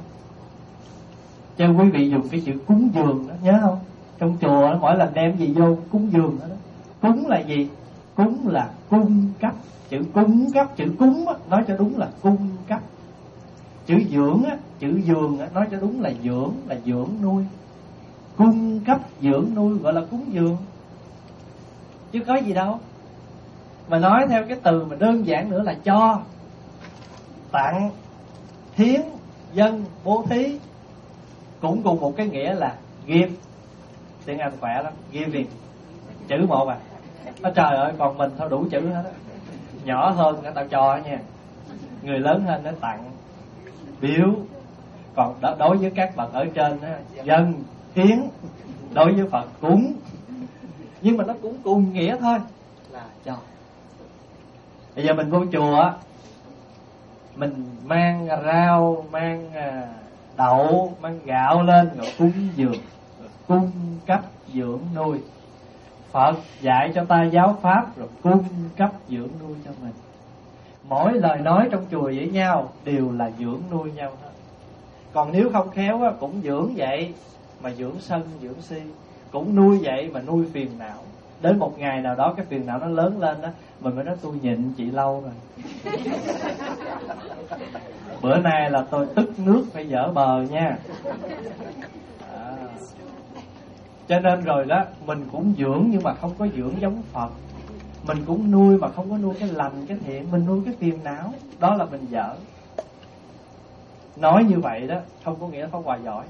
Cho quý vị dùng cái chữ cúng dường đó, nhớ không? Trong chùa mỗi lần đem gì vô cúng dường đó, đó. Cúng là gì? Cúng là cung cấp. Chữ cung cấp, chữ cúng á, nói cho đúng là cung cấp. Chữ dưỡng á, chữ dường á, nói cho đúng là dưỡng, là dưỡng nuôi. Cung cấp dưỡng nuôi gọi là cúng dường. chứ có gì đâu. Mà nói theo cái từ mà đơn giản nữa là cho, tặng, hiến, dâng, bố thí, cũng cùng một cái nghĩa là give. Tiếng Anh khỏe lắm, giving, chữ một à. Nó trời ơi, còn mình thôi đủ chữ hết á. Nhỏ hơn cái tao cho nha, người lớn hơn nó tặng, biếu. Còn đối với các bậc ở trên á, dâng, hiến. Đối với Phật cúng. Nhưng mà nó cũng cùng nghĩa thôi, là cho. Bây giờ mình vô chùa, mình mang rau, mang đậu, mang gạo lên rồi cúng dường, rồi cung cấp dưỡng nuôi. Phật dạy cho ta giáo pháp rồi cung cấp dưỡng nuôi cho mình. Mỗi lời nói trong chùa với nhau đều là dưỡng nuôi nhau hết. Còn nếu không khéo á, cũng dưỡng vậy mà dưỡng sân, dưỡng si. Cũng nuôi vậy mà nuôi phiền não. Đến một ngày nào đó cái phiền não nó lớn lên đó, mình mới nói tôi nhịn chị lâu rồi. Bữa nay là tôi tức nước phải dở bờ nha. À. Cho nên rồi đó, mình cũng dưỡng nhưng mà không có dưỡng giống Phật. Mình cũng nuôi mà không có nuôi cái lành, cái thiện. Mình nuôi cái phiền não. Đó là mình dở. Nói như vậy đó không có nghĩa là Pháp Hòa giỏi.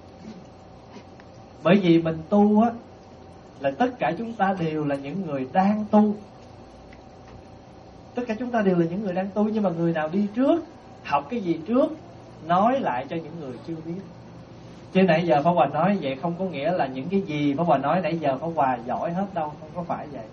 Bởi vì mình tu á, là tất cả chúng ta đều là những người đang tu. Tất cả chúng ta đều là những người đang tu. Nhưng mà người nào đi trước, học cái gì trước, nói lại cho những người chưa biết. Chứ nãy giờ Pháp Hòa nói vậy không có nghĩa là những cái gì Pháp Hòa nói nãy giờ Pháp Hòa giỏi hết đâu. Không có phải vậy.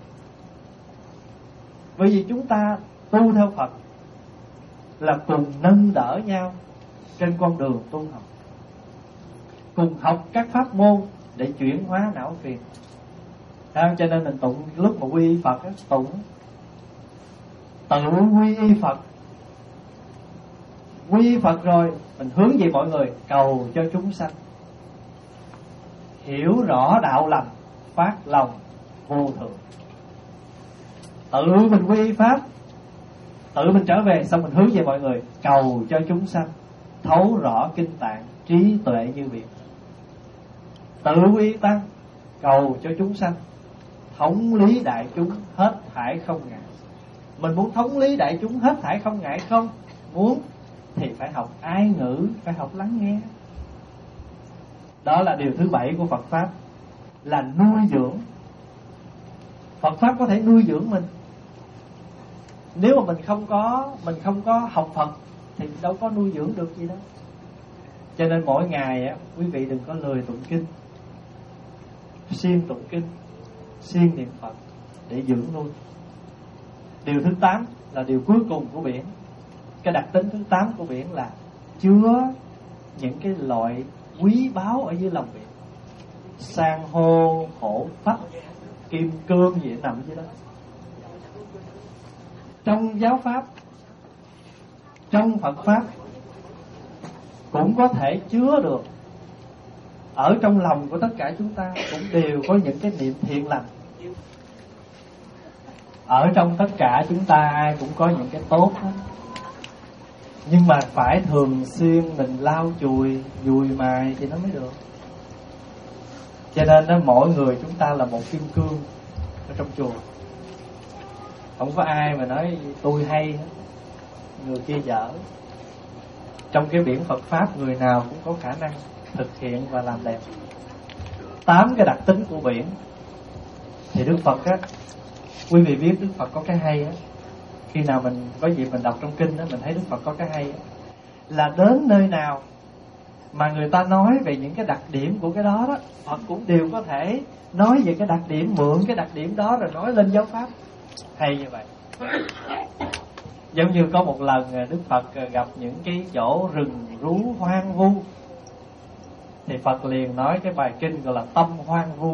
Bởi vì chúng ta tu theo Phật là cùng nâng đỡ nhau trên con đường tu học, cùng học các pháp môn để chuyển hóa não phiền. À, cho nên mình tụng lúc mà quy y Phật á, tụng tự quy y Phật. Quy y Phật rồi mình hướng về mọi người, cầu cho chúng sanh hiểu rõ đạo lành, phát lòng vô thượng. Tự mình quy y Pháp, tự mình trở về xong mình hướng về mọi người, cầu cho chúng sanh thấu rõ kinh tạng, trí tuệ như biển. Tự quy Tăng, cầu cho chúng sanh thống lý đại chúng, hết thảy không ngại. Mình muốn thống lý đại chúng hết thảy không ngại không? Muốn thì phải học ái ngữ, phải học lắng nghe. Đó là điều thứ bảy của Phật Pháp, là nuôi dưỡng. Phật Pháp có thể nuôi dưỡng mình. Nếu mà mình không có Mình không có học Phật thì đâu có nuôi dưỡng được gì đâu. Cho nên mỗi ngày á, quý vị đừng có lười tụng kinh, siêng tụng kinh, siêng niệm Phật để dưỡng nuôi. Điều thứ tám là điều cuối cùng của biển. Cái đặc tính thứ tám của biển là chứa những cái loại quý báu ở dưới lòng biển. San hô, hổ phách, kim cương gì nằm dưới đó. Trong giáo pháp, trong Phật Pháp cũng có thể chứa được. Ở trong lòng của tất cả chúng ta cũng đều có những cái niệm thiện lành. Ở trong tất cả chúng ta ai cũng có những cái tốt hết. Nhưng mà phải thường xuyên mình lau chùi, dùi mài thì nó mới được. Cho nên đó, mỗi người chúng ta là một kim cương ở trong chùa. Không có ai mà nói tôi hay hết, người kia dở. Trong cái biển Phật Pháp, người nào cũng có khả năng thực hiện và làm đẹp. Tám cái đặc tính của biển. Thì Đức Phật á, quý vị biết Đức Phật có cái hay á. Khi nào mình có dịp mình đọc trong kinh á, mình thấy Đức Phật có cái hay á, là đến nơi nào mà người ta nói về những cái đặc điểm của cái đó đó, Phật cũng đều có thể nói về cái đặc điểm, mượn cái đặc điểm đó rồi nói lên giáo pháp. Hay như vậy. Giống như có một lần Đức Phật gặp những cái chỗ rừng rú hoang vu, thì Phật liền nói cái bài kinh gọi là tâm hoang vu.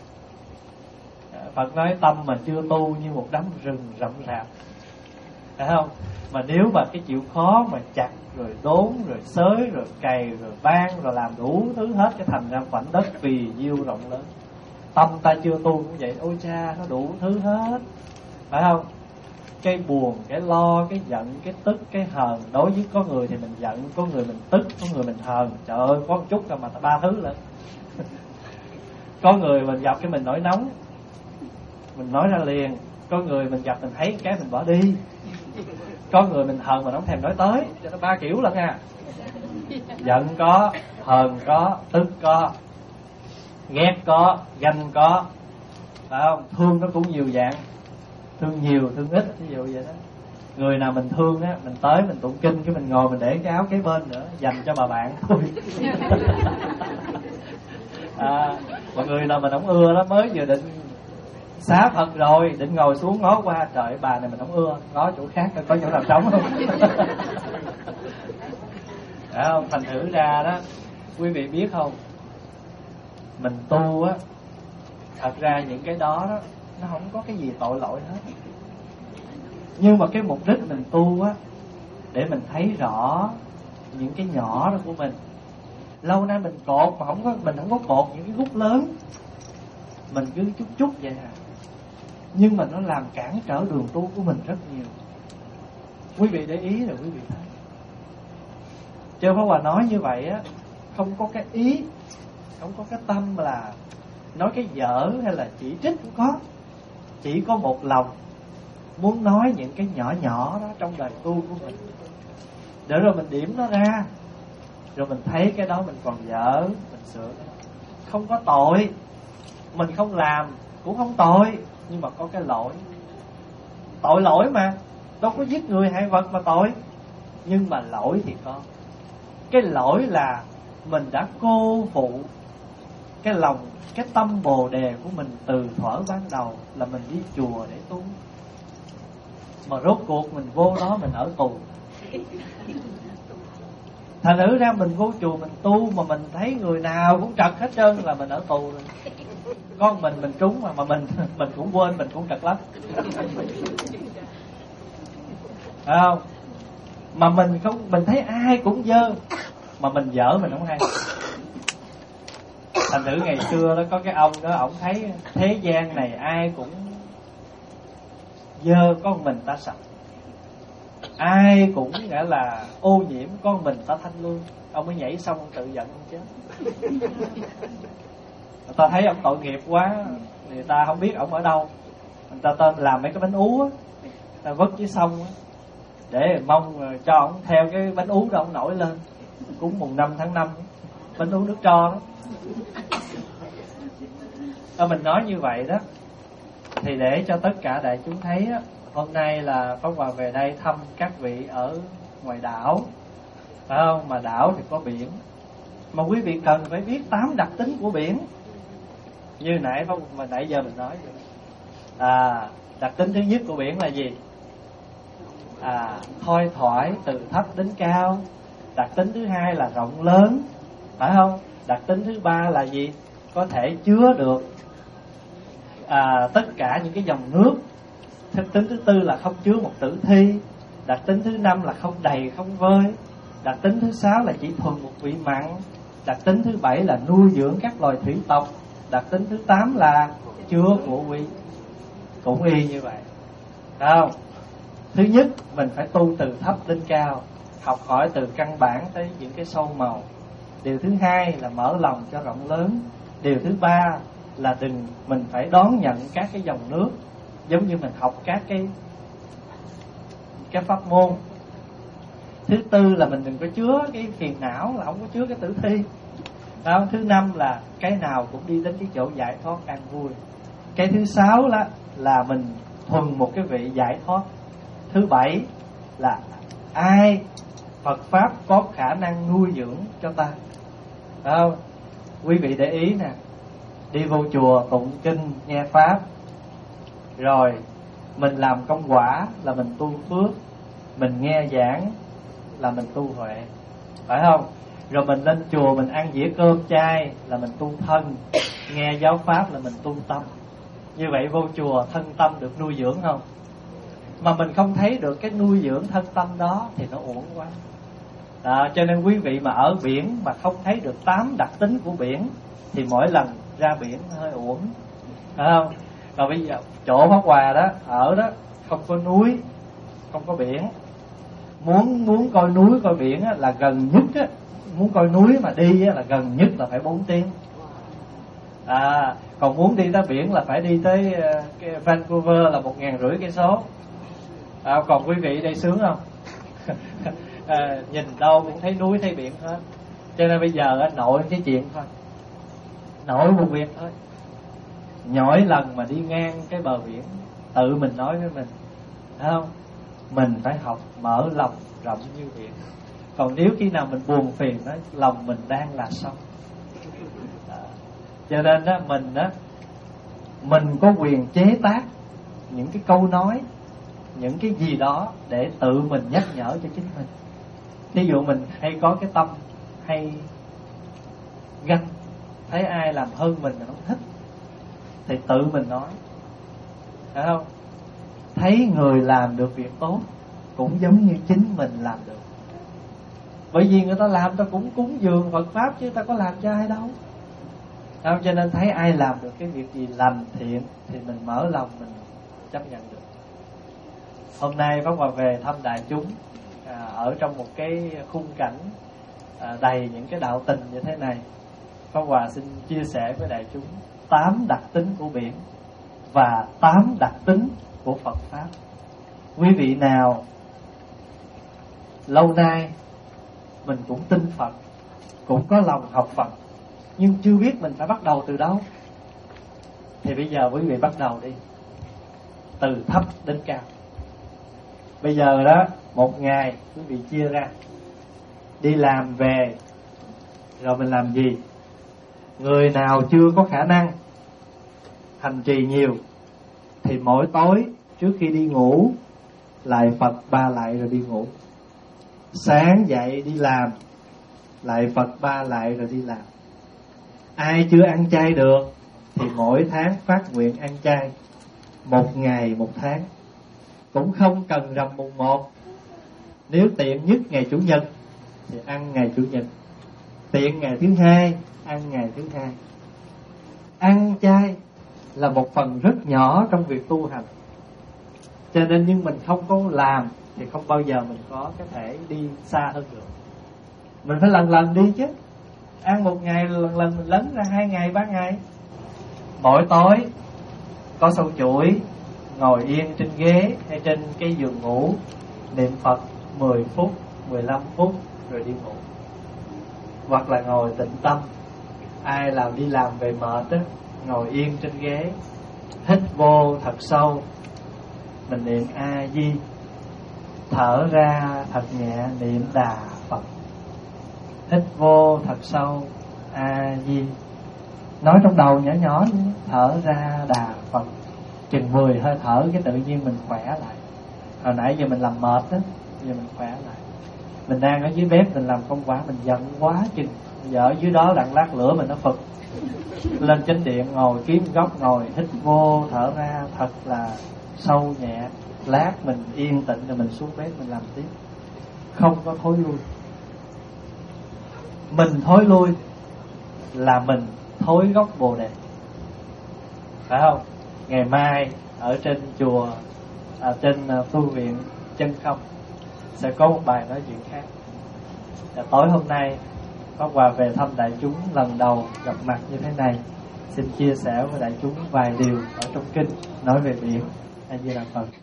Phật nói tâm mà chưa tu như một đám rừng rậm rạp, phải không? Mà nếu mà cái chịu khó mà chặt rồi đốn rồi xới rồi cày rồi ban rồi làm đủ thứ hết, cái thành ra khoảnh đất phì nhiêu rộng lớn. Tâm ta chưa tu cũng vậy, ôi cha, nó đủ thứ hết, phải không? Cái buồn, cái lo, cái giận, cái tức, cái hờn. Đối với có người thì mình giận, có người mình tức, có người mình hờn. Trời ơi, có một chút mà ba thứ lên. Có người mình gặp cái mình nổi nóng, mình nói ra liền. Có người mình gặp mình thấy cái mình bỏ đi. Có người mình hờn mà nó không thèm nói tới. Cho nó ba kiểu lận à. Giận có, hờn có, tức có, ghét có, ganh có, phải không? Thương nó cũng nhiều dạng, thương nhiều, thương ít, ví dụ vậy đó. Người nào mình thương á, mình tới mình tụng kinh, cái mình ngồi mình để cái áo kế bên nữa, dành cho bà bạn thôi. À, mọi người nào mình không ưa đó, mới vừa định xá Phật rồi, định ngồi xuống ngó qua, trời bà này mình không ưa, ngó chỗ khác có chỗ nào trống không? Phải không? Thành thử ra đó, quý vị biết không, mình tu á, thật ra những cái đó đó nó không có cái gì tội lỗi hết. Nhưng mà cái mục đích mình tu á, để mình thấy rõ những cái nhỏ đó của mình. Lâu nay mình cột mà không có, mình không có cột những cái gút lớn, mình cứ chút chút vậy à. Nhưng mà nó làm cản trở đường tu của mình rất nhiều. Quý vị để ý rồi quý vị thấy. Chứ Pháp Hòa nói như vậy á, không có cái ý, không có cái tâm là nói cái dở hay là chỉ trích, cũng có. Chỉ có một lòng muốn nói những cái nhỏ nhỏ đó trong đời tu của mình, để rồi mình điểm nó ra, rồi mình thấy cái đó mình còn dở, mình sửa nó. Không có tội, mình không làm cũng không tội, nhưng mà có cái lỗi. Tội lỗi mà, đâu có giết người hại vật mà tội. Nhưng mà lỗi thì có. Cái lỗi là mình đã cô phụ cái lòng, cái tâm bồ đề của mình từ thuở ban đầu là mình đi chùa để tu. Mà rốt cuộc mình vô đó mình ở tù. Thành thử ra mình vô chùa mình tu mà mình thấy người nào cũng trật hết trơn là mình ở tù rồi. Con mình mình trúng mà mà mình mình cũng quên mình cũng trật lắm. Phải không? Mà mình không, mình thấy ai cũng dơ mà mình dở mình không hay. Thành thử ngày xưa đó có cái ông đó, ổng thấy thế gian này ai cũng dơ, có mình ta sạch. Ai cũng nghĩa là ô nhiễm, con mình ta thanh lương. Ông mới nhảy xong ông tự giận ông chết. Người ta thấy ông tội nghiệp quá, người ta không biết ông ở đâu, người ta tên làm mấy cái bánh ú á, người ta vứt dưới sông á, để mong cho ông theo cái bánh ú đó ông nổi lên. Cúng mùng năm tháng năm, bánh ú nước tro đó. Đó, mình nói như vậy đó thì để cho tất cả đại chúng thấy á, hôm nay là Pháp Hòa về đây thăm các vị ở ngoài đảo, phải không? Mà đảo thì có biển, mà quý vị cần phải biết tám đặc tính của biển. Như nãy Pháp mà nãy giờ mình nói vậy. À, đặc tính thứ nhất của biển là gì? À, thoi thoải từ thấp đến cao. Đặc tính thứ hai là rộng lớn, phải không? Đặc tính thứ ba là gì? Có thể chứa được à, tất cả những cái dòng nước. Đặc tính thứ tư là không chứa một tử thi. Đặc tính thứ năm là không đầy không vơi. Đặc tính thứ sáu là chỉ thuần một vị mặn. Đặc tính thứ bảy là nuôi dưỡng các loài thủy tộc. Đặc tính thứ tám là chứa của quý. Cũng y như vậy, phải không? Thứ nhất, mình phải tu từ thấp đến cao, học hỏi từ căn bản tới những cái sâu màu. Điều thứ hai là mở lòng cho rộng lớn. Điều thứ ba là đừng, mình phải đón nhận các cái dòng nước, giống như mình học các cái cái pháp môn. Thứ tư là mình đừng có chứa cái phiền não, là không có chứa cái tử thi. Đó. Thứ năm là cái nào cũng đi đến cái chỗ giải thoát an vui. Cái thứ sáu là, là mình thuần một cái vị giải thoát. Thứ bảy là ai Phật Pháp có khả năng nuôi dưỡng cho ta. Phải không? Quý vị để ý nè, đi vô chùa tụng kinh nghe Pháp, rồi mình làm công quả là mình tu phước, mình nghe giảng là mình tu huệ, phải không? Rồi mình lên chùa mình ăn dĩa cơm chay là mình tu thân, nghe giáo Pháp là mình tu tâm. Như vậy vô chùa thân tâm được nuôi dưỡng không? Mà mình không thấy được cái nuôi dưỡng thân tâm đó thì nó uổng quá. Đó, cho nên quý vị mà ở biển mà không thấy được tám đặc tính của biển thì mỗi lần ra biển hơi uổng, phải không? Rồi bây giờ chỗ Pháp Hòa đó ở đó không có núi, không có biển. Muốn muốn coi núi coi biển á, là gần nhất á, muốn coi núi mà đi á, là gần nhất là phải bốn tiếng. À, còn muốn đi tới biển là phải đi tới uh, cái Vancouver là một ngàn rưỡi cây số. À, còn quý vị đây sướng không? À, nhìn đâu cũng thấy núi thấy biển hết. Cho nên bây giờ anh nội cái chuyện thôi, nội một việc thôi. Mỗi lần mà đi ngang cái bờ biển, tự mình nói với mình, thấy không? Mình phải học mở lòng rộng như biển. Còn nếu khi nào mình buồn phiền đó, lòng mình đang là sông. À, cho nên đó, mình đó, mình có quyền chế tác những cái câu nói, những cái gì đó để tự mình nhắc nhở cho chính mình. Ví dụ mình hay có cái tâm hay ganh, thấy ai làm hơn mình mà không thích thì tự mình nói, phải không? Thấy người làm được việc tốt cũng giống như chính mình làm được. Bởi vì người ta làm ta cũng cúng dường Phật Pháp chứ ta có làm cho ai đâu. Không? Cho nên thấy ai làm được cái việc gì lành thiện thì mình mở lòng mình chấp nhận được. Hôm nay Pháp Hòa về thăm đại chúng à, ở trong một cái khung cảnh à, đầy những cái đạo tình như thế này. Pháp Hòa xin chia sẻ với đại chúng tám đặc tính của biển và tám đặc tính của Phật Pháp. Quý vị nào lâu nay mình cũng tin Phật, cũng có lòng học Phật, nhưng chưa biết mình phải bắt đầu từ đâu, thì bây giờ quý vị bắt đầu đi, từ thấp đến cao. Bây giờ đó, một ngày quý vị chia ra, đi làm về rồi mình làm gì? Người nào chưa có khả năng hành trì nhiều thì mỗi tối trước khi đi ngủ lại Phật ba lại rồi đi ngủ. Sáng dậy đi làm lại Phật ba lại rồi đi làm. Ai chưa ăn chay được thì mỗi tháng phát nguyện ăn chay, một ngày một tháng. Cũng không cần rằm mùng một. Nếu tiện nhất ngày Chủ nhật thì ăn ngày Chủ nhật, tiện ngày thứ hai ăn ngày thứ hai. Ăn chay là một phần rất nhỏ trong việc tu hành, cho nên nhưng mình không có làm thì không bao giờ mình có cái thể đi xa hơn được. Mình phải lần lần đi chứ. Ăn một ngày lần lần mình lấn ra hai ngày ba ngày. Mỗi tối có sâu chuỗi, ngồi yên trên ghế hay trên cái giường ngủ, niệm Phật mười phút, mười lăm phút rồi đi ngủ. Hoặc là ngồi tĩnh tâm. Ai làm đi làm về mệt á, ngồi yên trên ghế, hít vô thật sâu, mình niệm A Di, thở ra thật nhẹ, niệm Đà Phật. Hít vô thật sâu, A Di, nói trong đầu nhỏ nhỏ, thở ra Đà Phật. Chừng mười hơi thở cái tự nhiên mình khỏe lại. Hồi nãy giờ mình làm mệt á, bây giờ mình khỏe lại. Mình đang ở dưới bếp mình làm công quả, mình giận quá chừng, giờ ở dưới đó lặng lát lửa mình nó phật. Lên chánh điện ngồi kiếm góc ngồi, hít vô thở ra thật là sâu nhẹ. Lát mình yên tĩnh rồi mình xuống bếp mình làm tiếp, không có thối lui. Mình thối lui là mình thối gốc Bồ Đề, phải không? Ngày mai ở trên chùa à, trên tu viện Chân Không sẽ có một bài nói chuyện khác. Và tối hôm nay Pháp Hòa về thăm đại chúng lần đầu gặp mặt như thế này, xin chia sẻ với đại chúng vài điều ở trong kinh nói về biển. A Di Đà Phật.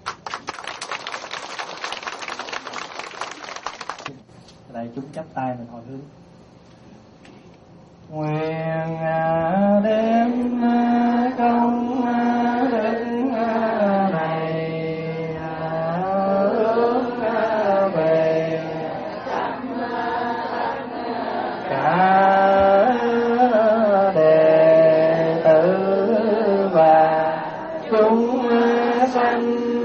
Đại chúng chắp tay mình hồi hướng. Nguyện đem công đức này hướng về cả đệ tử và chúng sanh